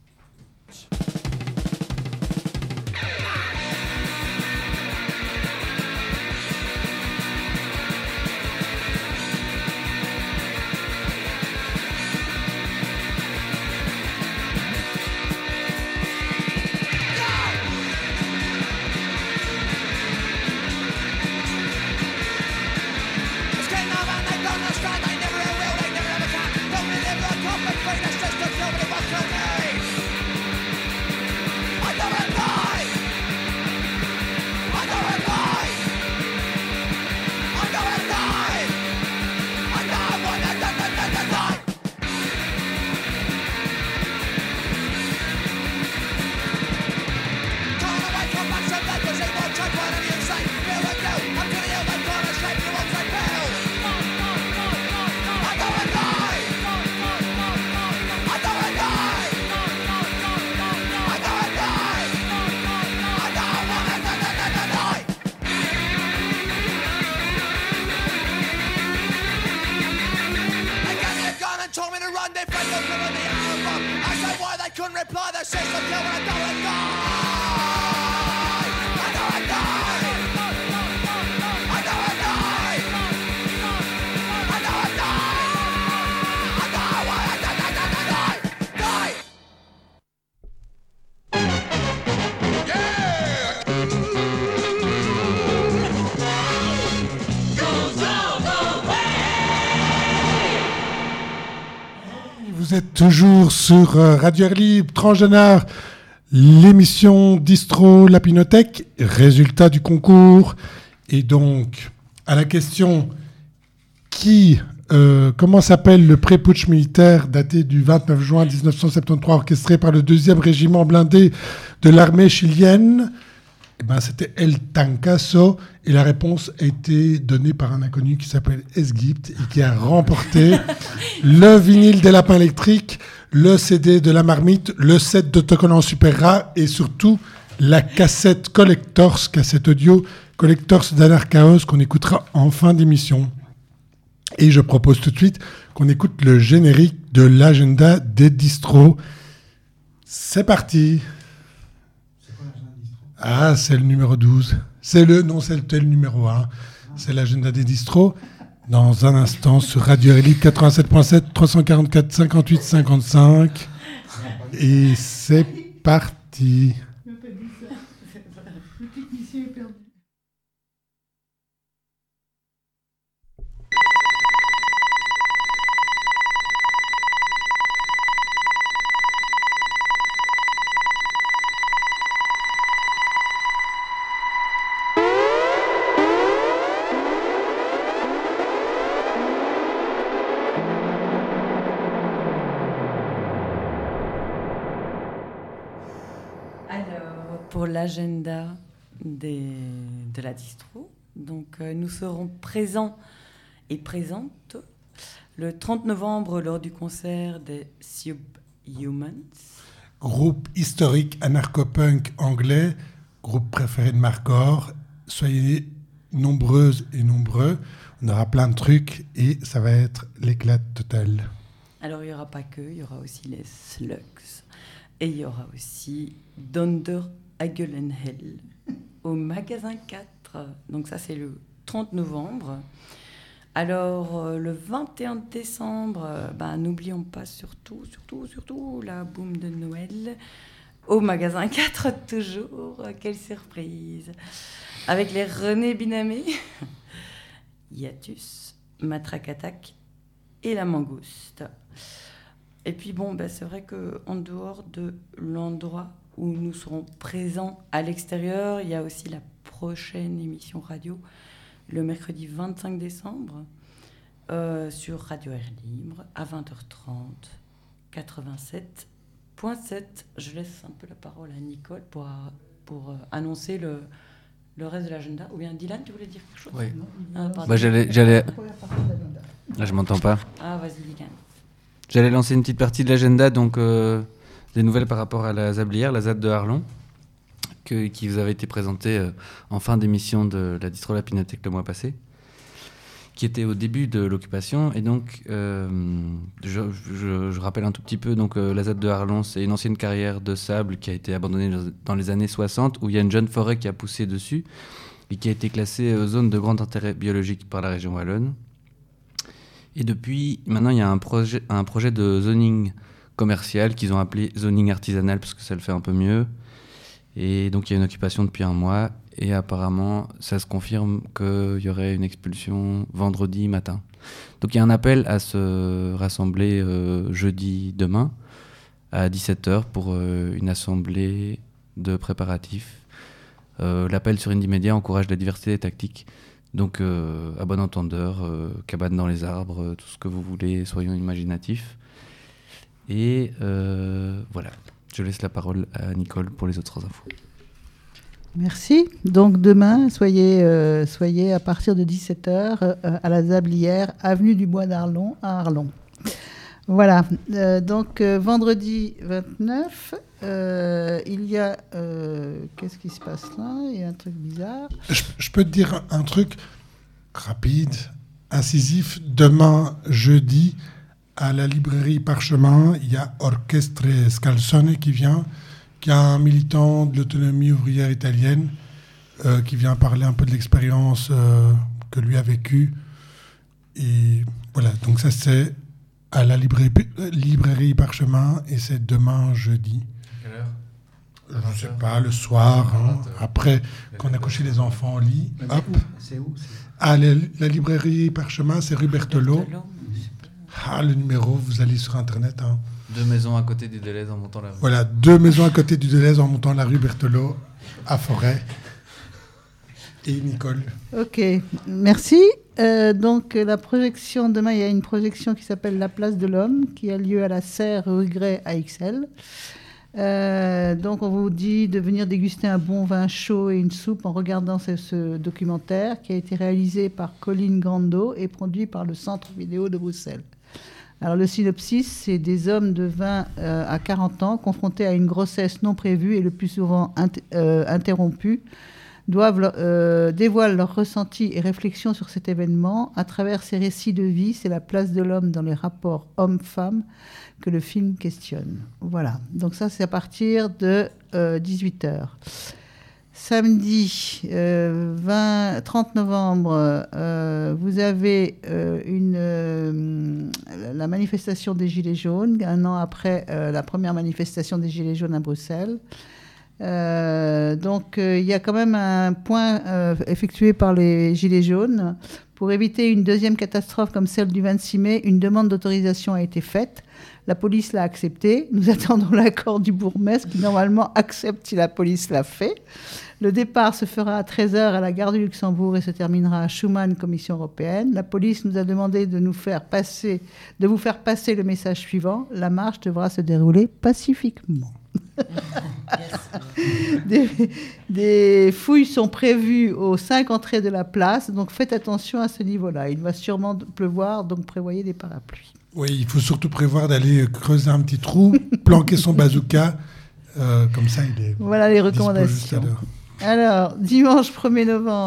Vous êtes toujours sur Radio Air Libre, Transgenre, l'émission Distro Lapinothèque, résultat du concours. Et donc, à la question comment s'appelle le pré-putsch militaire daté du 29 juin 1973, orchestré par le 2e régiment blindé de l'armée chilienne? Eh ben, c'était El Tancaso et la réponse a été donnée par un inconnu qui s'appelle Esgypt et qui a remporté le vinyle des lapins électriques, le CD de la marmite, le set d'autocollants super rare et surtout la cassette Collectors, cassette audio Collectors d'Anarchaos qu'on écoutera en fin d'émission. Et je propose tout de suite qu'on écoute le générique de l'agenda des distros. C'est parti. Ah, c'est le numéro 12. C'est le numéro 1. C'est l'agenda des distros. Dans un instant, sur Radio RLI 87.7, 344 58 55. Et c'est parti. Pour l'agenda de la distro. Donc, nous serons présents et présentes le 30 novembre lors du concert des Subhumans. Groupe historique anarcho-punk anglais, groupe préféré de Marcor. Soyez nombreuses et nombreux. On aura plein de trucs et ça va être l'éclat total. Alors, il n'y aura pas que, il y aura aussi les Slugs. Et il y aura aussi Donder Hell au magasin 4. Donc ça, c'est le 30 novembre. Alors, le 21 décembre, n'oublions pas surtout la boum de Noël au magasin 4, toujours. Quelle surprise. Avec les René Binamé, Hiatus, Matraque Attaque et la Mangouste. Et puis c'est vrai qu'en dehors de l'endroit où nous serons présents à l'extérieur, il y a aussi la prochaine émission radio, le mercredi 25 décembre, sur Radio Air Libre, à 20h30, 87.7. Je laisse un peu la parole à Nicole pour annoncer le reste de l'agenda. Ou bien Dylan, tu voulais dire quelque chose? Oui. J'allais... Là, je m'entends pas. Ah, vas-y, Dylan. J'allais lancer une petite partie de l'agenda, donc des nouvelles par rapport à la Zablière, la ZAD de Arlon, qui vous avait été présentée en fin d'émission de la distro La Pinothèque le mois passé, qui était au début de l'occupation. Et donc, je rappelle un tout petit peu, donc la ZAD de Arlon, c'est une ancienne carrière de sable qui a été abandonnée dans les années 60, où il y a une jeune forêt qui a poussé dessus et qui a été classée zone de grand intérêt biologique par la région wallonne. Et depuis, maintenant, il y a un projet de zoning commercial qu'ils ont appelé zoning artisanal parce que ça le fait un peu mieux. Et donc, il y a une occupation depuis un mois. Et apparemment, ça se confirme qu'il y aurait une expulsion vendredi matin. Donc, il y a un appel à se rassembler jeudi demain à 17h pour une assemblée de préparatifs. L'appel sur Indymedia encourage la diversité des tactiques. Donc, à bon entendeur, cabane dans les arbres, tout ce que vous voulez, soyons imaginatifs. Et voilà, je laisse la parole à Nicole pour les autres infos. Merci. Donc, demain, soyez à partir de 17h à la Zablière, avenue du Bois d'Arlon, à Arlon. Voilà. Donc, vendredi 29, il y a... qu'est-ce qui se passe là? Il y a un truc bizarre. Je peux te dire un truc rapide, incisif. Demain, jeudi, à la librairie Parchemin, il y a Orchestre Scalzone qui vient, qui est un militant de l'autonomie ouvrière italienne, qui vient parler un peu de l'expérience que lui a vécue. Et voilà, donc ça c'est à la librairie Parchemin et c'est demain jeudi. Quelle heure? Je ne sais pas, le soir, après qu'on a couché les enfants au lit. Hop. C'est où Ah, la librairie Parchemin, c'est rue Berthelot. Ah, le numéro, vous allez sur Internet. 2 maisons à côté du Deleuze en montant la rue. Voilà, 2 maisons à côté du Deleuze en montant la rue Berthelot, à Forêt. Et Nicole. Ok, merci. Donc, la projection, demain, il y a une projection qui s'appelle La Place de l'Homme, qui a lieu à la Serre rue Gray à Ixelles. Donc, on vous dit de venir déguster un bon vin chaud et une soupe en regardant ce documentaire qui a été réalisé par Colin Grando et produit par le Centre Vidéo de Bruxelles. Alors, le synopsis, c'est des hommes de 20 à 40 ans confrontés à une grossesse non prévue et le plus souvent interrompue dévoilent leurs ressentis et réflexions sur cet événement. À travers ces récits de vie, c'est la place de l'homme dans les rapports homme-femme que le film questionne. Voilà, donc ça c'est à partir de 18h. Samedi 30 novembre, vous avez la manifestation des Gilets jaunes, un an après la première manifestation des Gilets jaunes à Bruxelles. Donc il y a quand même un point effectué par les Gilets jaunes. Pour éviter une deuxième catastrophe comme celle du 26 mai, une demande d'autorisation a été faite. La police l'a acceptée. Nous attendons l'accord du bourgmestre qui normalement accepte si la police l'a fait. Le départ se fera à 13h à la gare du Luxembourg et se terminera à Schuman, Commission européenne. La police nous a demandé de vous faire passer le message suivant. La marche devra se dérouler pacifiquement. Des fouilles sont prévues aux 5 entrées de la place, donc faites attention à ce niveau-là. Il va sûrement pleuvoir, donc prévoyez des parapluies. Oui, il faut surtout prévoir d'aller creuser un petit trou, planquer son bazooka, comme ça il est... Voilà les recommandations. Alors, dimanche 1er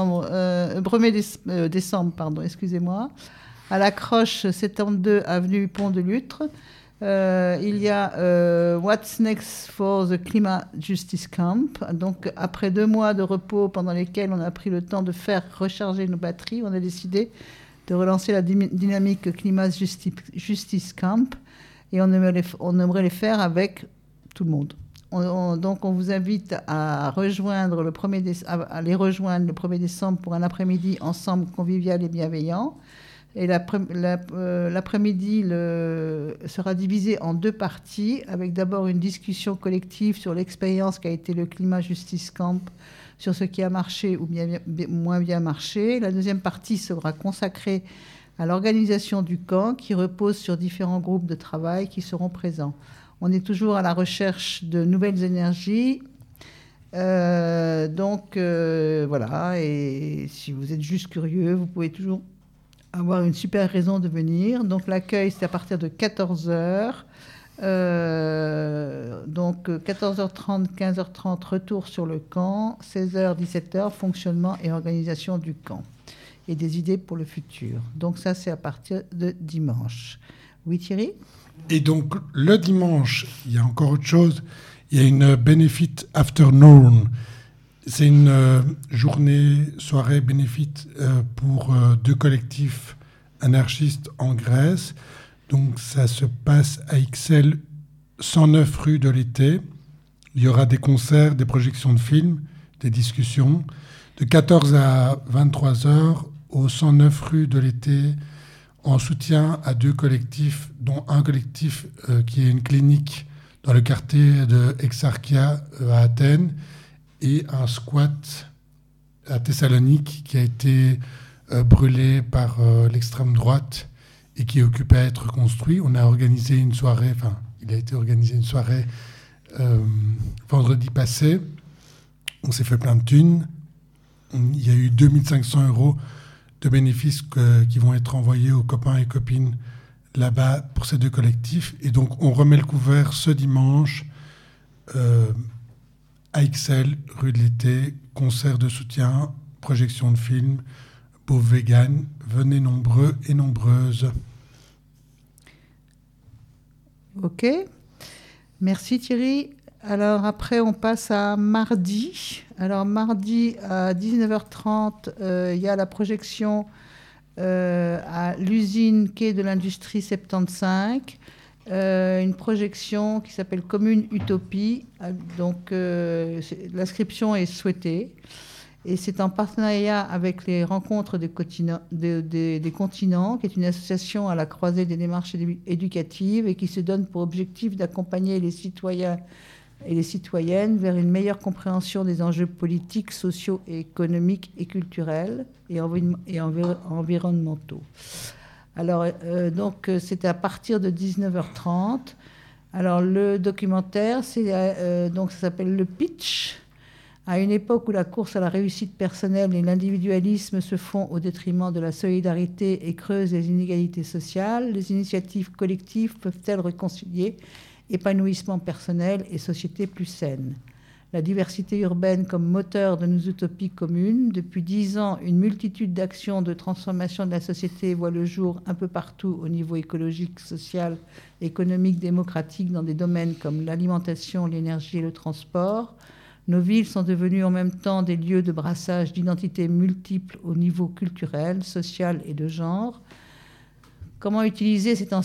décembre, excusez-moi, à la Croche 72 avenue Pont de Lutre, il y a What's Next for the Climate Justice Camp. Donc, après 2 mois de repos pendant lesquels on a pris le temps de faire recharger nos batteries, on a décidé de relancer la dynamique Climat Justice Camp et on aimerait les faire avec tout le monde. Donc, on vous invite à les rejoindre le 1er décembre pour un après-midi ensemble convivial et bienveillant. Et l'après-midi sera divisé en 2 parties, avec d'abord une discussion collective sur l'expérience qu'a été le Climat Justice Camp, sur ce qui a marché ou moins bien marché. La deuxième partie sera consacrée à l'organisation du camp, qui repose sur différents groupes de travail qui seront présents. On est toujours à la recherche de nouvelles énergies. Voilà, et si vous êtes juste curieux, vous pouvez toujours avoir une super raison de venir. Donc l'accueil, c'est à partir de 14h. Donc 14h30, 15h30, retour sur le camp. 16h, 17h, fonctionnement et organisation du camp. Et des idées pour le futur. Donc ça, c'est à partir de dimanche. Oui, Thierry ? Et donc, le dimanche, il y a encore autre chose. Il y a une Benefit Afternoon. C'est une soirée bénéfice pour 2 collectifs anarchistes en Grèce. Donc, ça se passe à Ixelles, 109 rue de l'Été. Il y aura des concerts, des projections de films, des discussions. De 14 à 23 heures, au 109 rue de l'Été, en soutien à 2 collectifs, dont un collectif qui est une clinique dans le quartier de Exarchia à Athènes, et un squat à Thessalonique qui a été brûlé par l'extrême droite et qui est occupé à être construit. On a organisé une soirée, il a été organisé une soirée vendredi passé. On s'est fait plein de thunes. Il y a eu 2500 € de bénéfices qui vont être envoyés aux copains et copines là-bas pour ces 2 collectifs. Et donc, on remet le couvert ce dimanche à Ixelles, rue de l'Été, concert de soutien, projection de films, Beauve vegan. Venez nombreux et nombreuses. Ok. Merci Thierry. Alors après, on passe à mardi. Alors mardi à 19h30, il y a la projection à l'usine quai de l'industrie 75. Une projection qui s'appelle Commune Utopie. Donc, l'inscription est souhaitée. Et c'est en partenariat avec les Rencontres des Continents, qui est une association à la croisée des démarches éducatives et qui se donne pour objectif d'accompagner les citoyens et les citoyennes vers une meilleure compréhension des enjeux politiques, sociaux, et économiques et culturels et environnementaux. Alors, donc, c'est à partir de 19h30. Alors, le documentaire, donc ça s'appelle Le Pitch. À une époque où la course à la réussite personnelle et l'individualisme se font au détriment de la solidarité et creusent les inégalités sociales, les initiatives collectives peuvent-elles réconcilier épanouissement personnel et société plus saine ? La diversité urbaine comme moteur de nos utopies communes. Depuis 10 ans, une multitude d'actions de transformation de la société voit le jour un peu partout au niveau écologique, social, économique, démocratique, dans des domaines comme l'alimentation, l'énergie et le transport. Nos villes sont devenues en même temps des lieux de brassage d'identités multiples au niveau culturel, social et de genre. Comment utiliser cette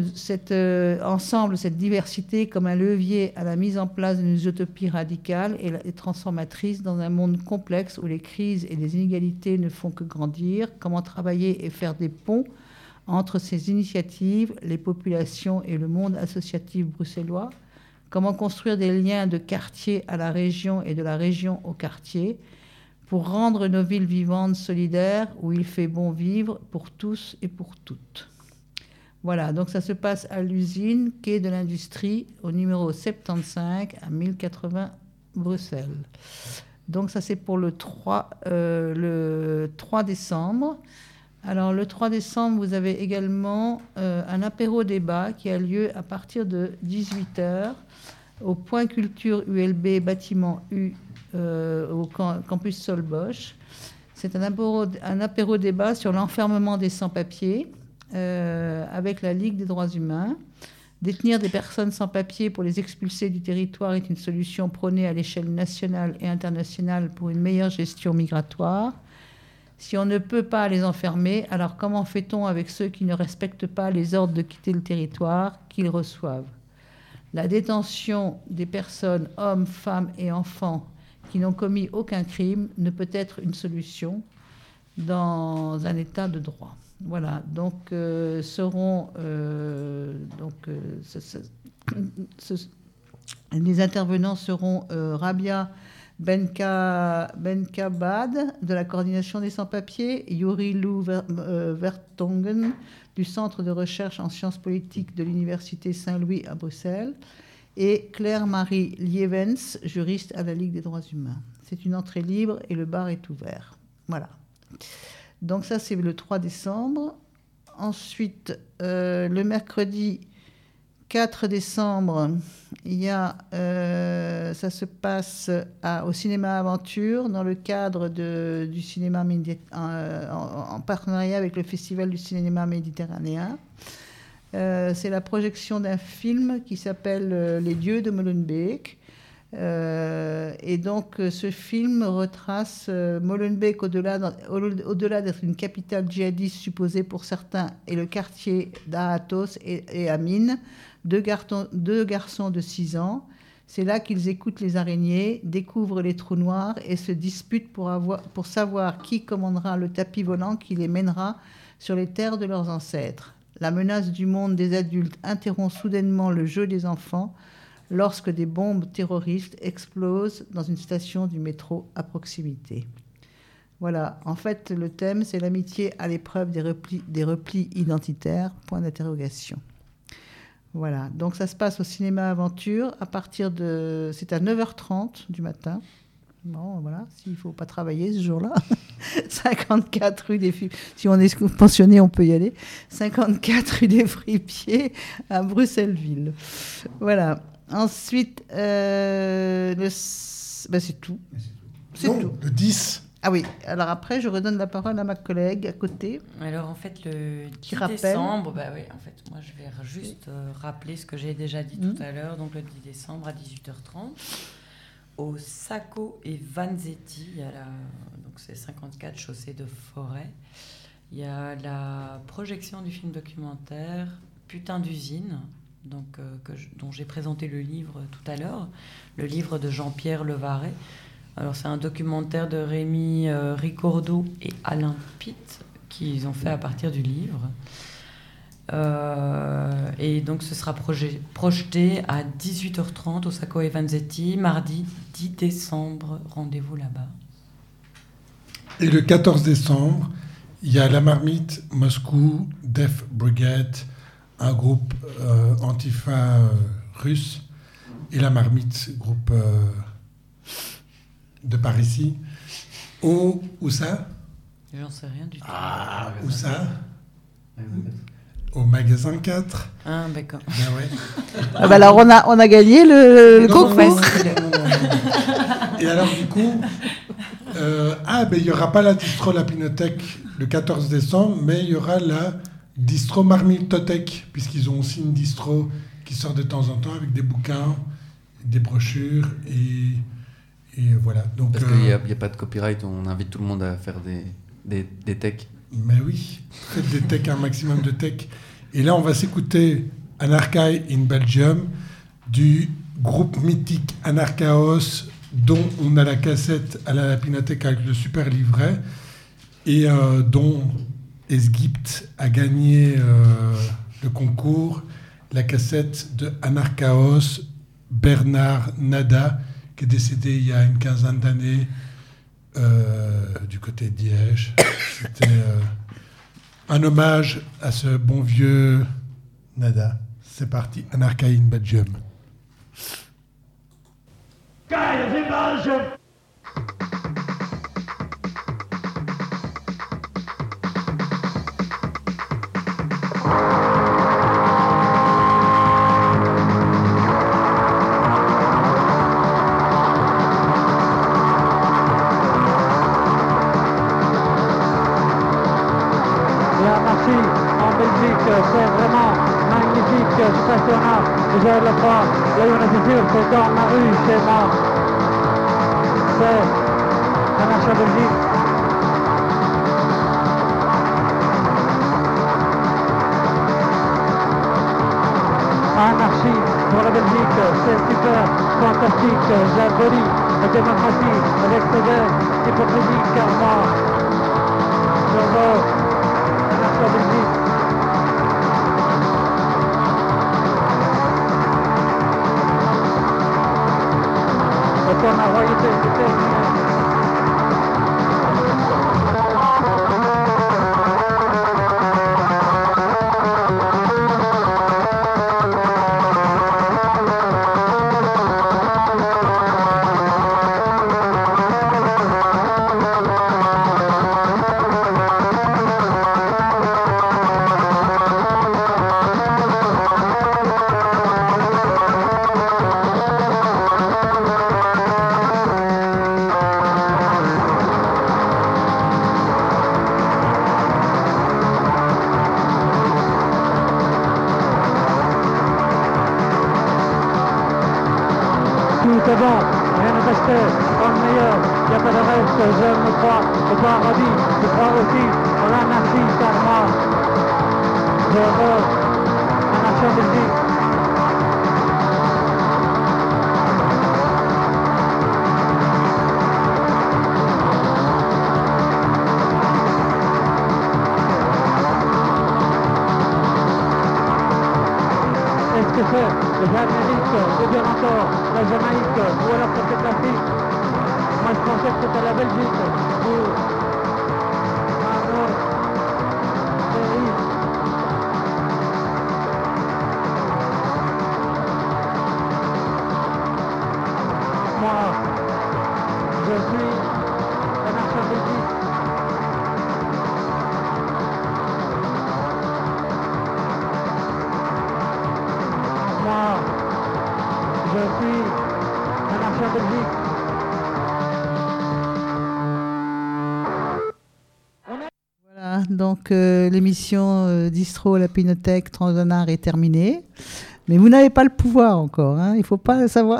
diversité comme un levier à la mise en place d'une utopie radicale et transformatrice dans un monde complexe où les crises et les inégalités ne font que grandir? Comment travailler et faire des ponts entre ces initiatives, les populations et le monde associatif bruxellois? Comment construire des liens de quartier à la région et de la région au quartier pour rendre nos villes vivantes, solidaires, où il fait bon vivre pour tous et pour toutes. Voilà, donc ça se passe à l'usine quai de l'Industrie, au numéro 75 à 1080 Bruxelles. Donc ça c'est pour le 3 décembre. Alors le 3 décembre, vous avez également un apéro-débat qui a lieu à partir de 18h au Point Culture ULB, bâtiment U, au campus Solbosch. C'est un apéro-débat sur l'enfermement des sans-papiers avec la Ligue des droits humains. Détenir des personnes sans-papiers pour les expulser du territoire est une solution prônée à l'échelle nationale et internationale pour une meilleure gestion migratoire. Si on ne peut pas les enfermer, alors comment fait-on avec ceux qui ne respectent pas les ordres de quitter le territoire qu'ils reçoivent ? La détention des personnes, hommes, femmes et enfants, qui n'ont commis aucun crime ne peut être une solution dans un état de droit. Voilà, donc les intervenants seront Rabia Benkabad de la coordination des sans-papiers, Yuri Lou Vertongen du Centre de recherche en sciences politiques de l'Université Saint-Louis à Bruxelles et Claire-Marie Lievens, juriste à la Ligue des droits humains. C'est une entrée libre et le bar est ouvert. Voilà. Donc ça, c'est le 3 décembre. Ensuite, le mercredi 4 décembre, ça se passe au Cinéma Aventure dans le cadre du cinéma en partenariat avec le Festival du cinéma méditerranéen. C'est la projection d'un film qui s'appelle Les dieux de Molenbeek. Et donc, ce film retrace Molenbeek au-delà d'être une capitale djihadiste supposée pour certains et le quartier d'Ahatos et Amin, deux garçons de 6 ans. C'est là qu'ils écoutent les araignées, découvrent les trous noirs et se disputent pour savoir qui commandera le tapis volant qui les mènera sur les terres de leurs ancêtres. La menace du monde des adultes interrompt soudainement le jeu des enfants lorsque des bombes terroristes explosent dans une station du métro à proximité. Voilà, en fait, le thème, c'est l'amitié à l'épreuve des replis identitaires, point d'interrogation. Voilà, donc ça se passe au Cinéma Aventure c'est à 9h30 du matin. Bon, voilà, s'il ne faut pas travailler ce jour-là. 54 rue des Fripiers. Si on est pensionné, on peut y aller. 54 rue des Fripiers à Bruxelles-Ville. Voilà. Ensuite, c'est tout. C'est tout. Le 10. Ah oui. Alors après, je redonne la parole à ma collègue à côté. Alors en fait, le 10 décembre, en fait, moi je vais juste rappeler ce que j'ai déjà dit tout à l'heure. Donc le 10 décembre à 18h30. Au Sacco et Vanzetti, donc c'est 54 chaussée de Forêt. Il y a la projection du film documentaire Putain d'usine, donc, dont j'ai présenté le livre tout à l'heure, le livre de Jean-Pierre Levaret. Alors c'est un documentaire de Rémi Ricordo et Alain Pitt qu'ils ont fait à partir du livre. Et donc ce sera projeté à 18h30 au Sacco e Vanzetti, mardi 10 décembre. Rendez-vous là-bas. Et le 14 décembre, il y a La Marmite, Moscou, Deaf Brigade, un groupe Antifa russe, et la Marmite, groupe de par ici. Où ça? J'en sais rien du tout. Ah, où ça? Au magasin 4. Ah, d'accord. Ben ouais. Ah bah alors on a gagné le concours. Et alors du coup, il n'y aura pas la distro Lapinothèque le 14 décembre, mais il y aura la distro Marmitothèque, puisqu'ils ont aussi une distro qui sort de temps en temps avec des bouquins, des brochures et voilà. Donc, parce qu'il n'y a pas de copyright, on invite tout le monde à faire des techs. Mais oui, faites des techs, un maximum de techs. Et là, on va s'écouter Anarchae in Belgium du groupe mythique Anarchaos, dont on a la cassette à la Lapinothèque avec le super livret et dont Esgipt a gagné le concours, la cassette de Anarchaos Bernard Nada, qui est décédé il y a une quinzaine d'années du côté de Liège. C'était un hommage à ce bon vieux Nada. C'est parti, Anarchae in Belgium. Guys in Belgium! C'est vraiment magnifique, passionnant. Je le crois, là où on est sûr, c'est dans ma rue, chez moi. C'est Anarchae Belgique. Anarchie pour la Belgique, c'est super, fantastique, j'abolis la démocratie avec sévère hypocrisie, car moi, je veux Anarchae Belgique. Pour ma royauté, c'est terminé. C'est bon, rien ne restait dans le meilleur, il n'y a pas de reste, je me crois au paradis, je crois aussi à l'anarchie, car moi, je veux Anarchae Belgique. Est-ce que c'est l'Amérique, ou bien encore la Jamaïque, ou alors peut-être l'Afrique? Moi je pensais que c'était la Belgique, ou un autre pays. Moi, je suis Anarchae Belgique. Moi, je suis Anarchae Belgique. Voilà, donc l'émission Distro Lapinothèque Transdanar est terminée. Mais vous n'avez pas le pouvoir encore, hein, il ne faut pas le savoir.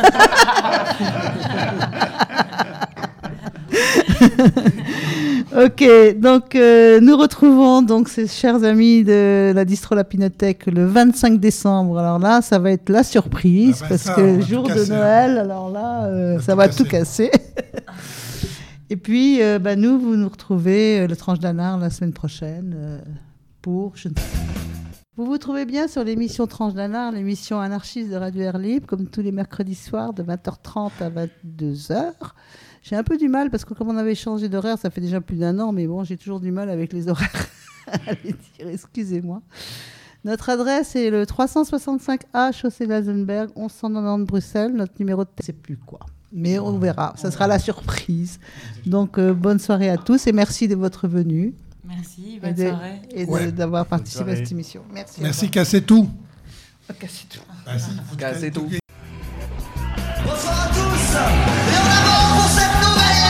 Ok, donc nous retrouvons donc ces chers amis de la Distro Lapinothèque le 25 décembre. Alors là, ça va être la surprise parce ça, que on le va jour tout de casser, Noël, alors là, ça va tout casser. Et puis, nous, vous nous retrouvez le Tranche d'Anard la semaine prochaine pour... Vous vous trouvez bien sur l'émission Tranche d'Anard, l'émission anarchiste de Radio Air Libre, comme tous les mercredis soirs de 20h30 à 22h. J'ai un peu du mal parce que comme on avait changé d'horaire, ça fait déjà plus d'1 an, mais bon, j'ai toujours du mal avec les horaires à les dire, excusez-moi. Notre adresse est le 365A, chaussée d'Alzenberg, 1190 Bruxelles. Notre numéro de téléphone, je ne sais plus quoi. Mais on verra, ça sera la surprise. Donc, bonne soirée à tous et merci de votre venue. Merci, bonne soirée. Et d'avoir participé à cette émission. Merci. Merci, cassez tout. Cassez tout. Cassez tout. Bonsoir à tous et en avant pour cette nouvelle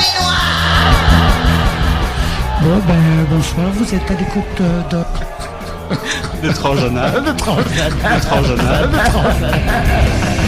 nuit noire. Bon, bonsoir, vous êtes à l'écoute de Transjonal. De Transjonal.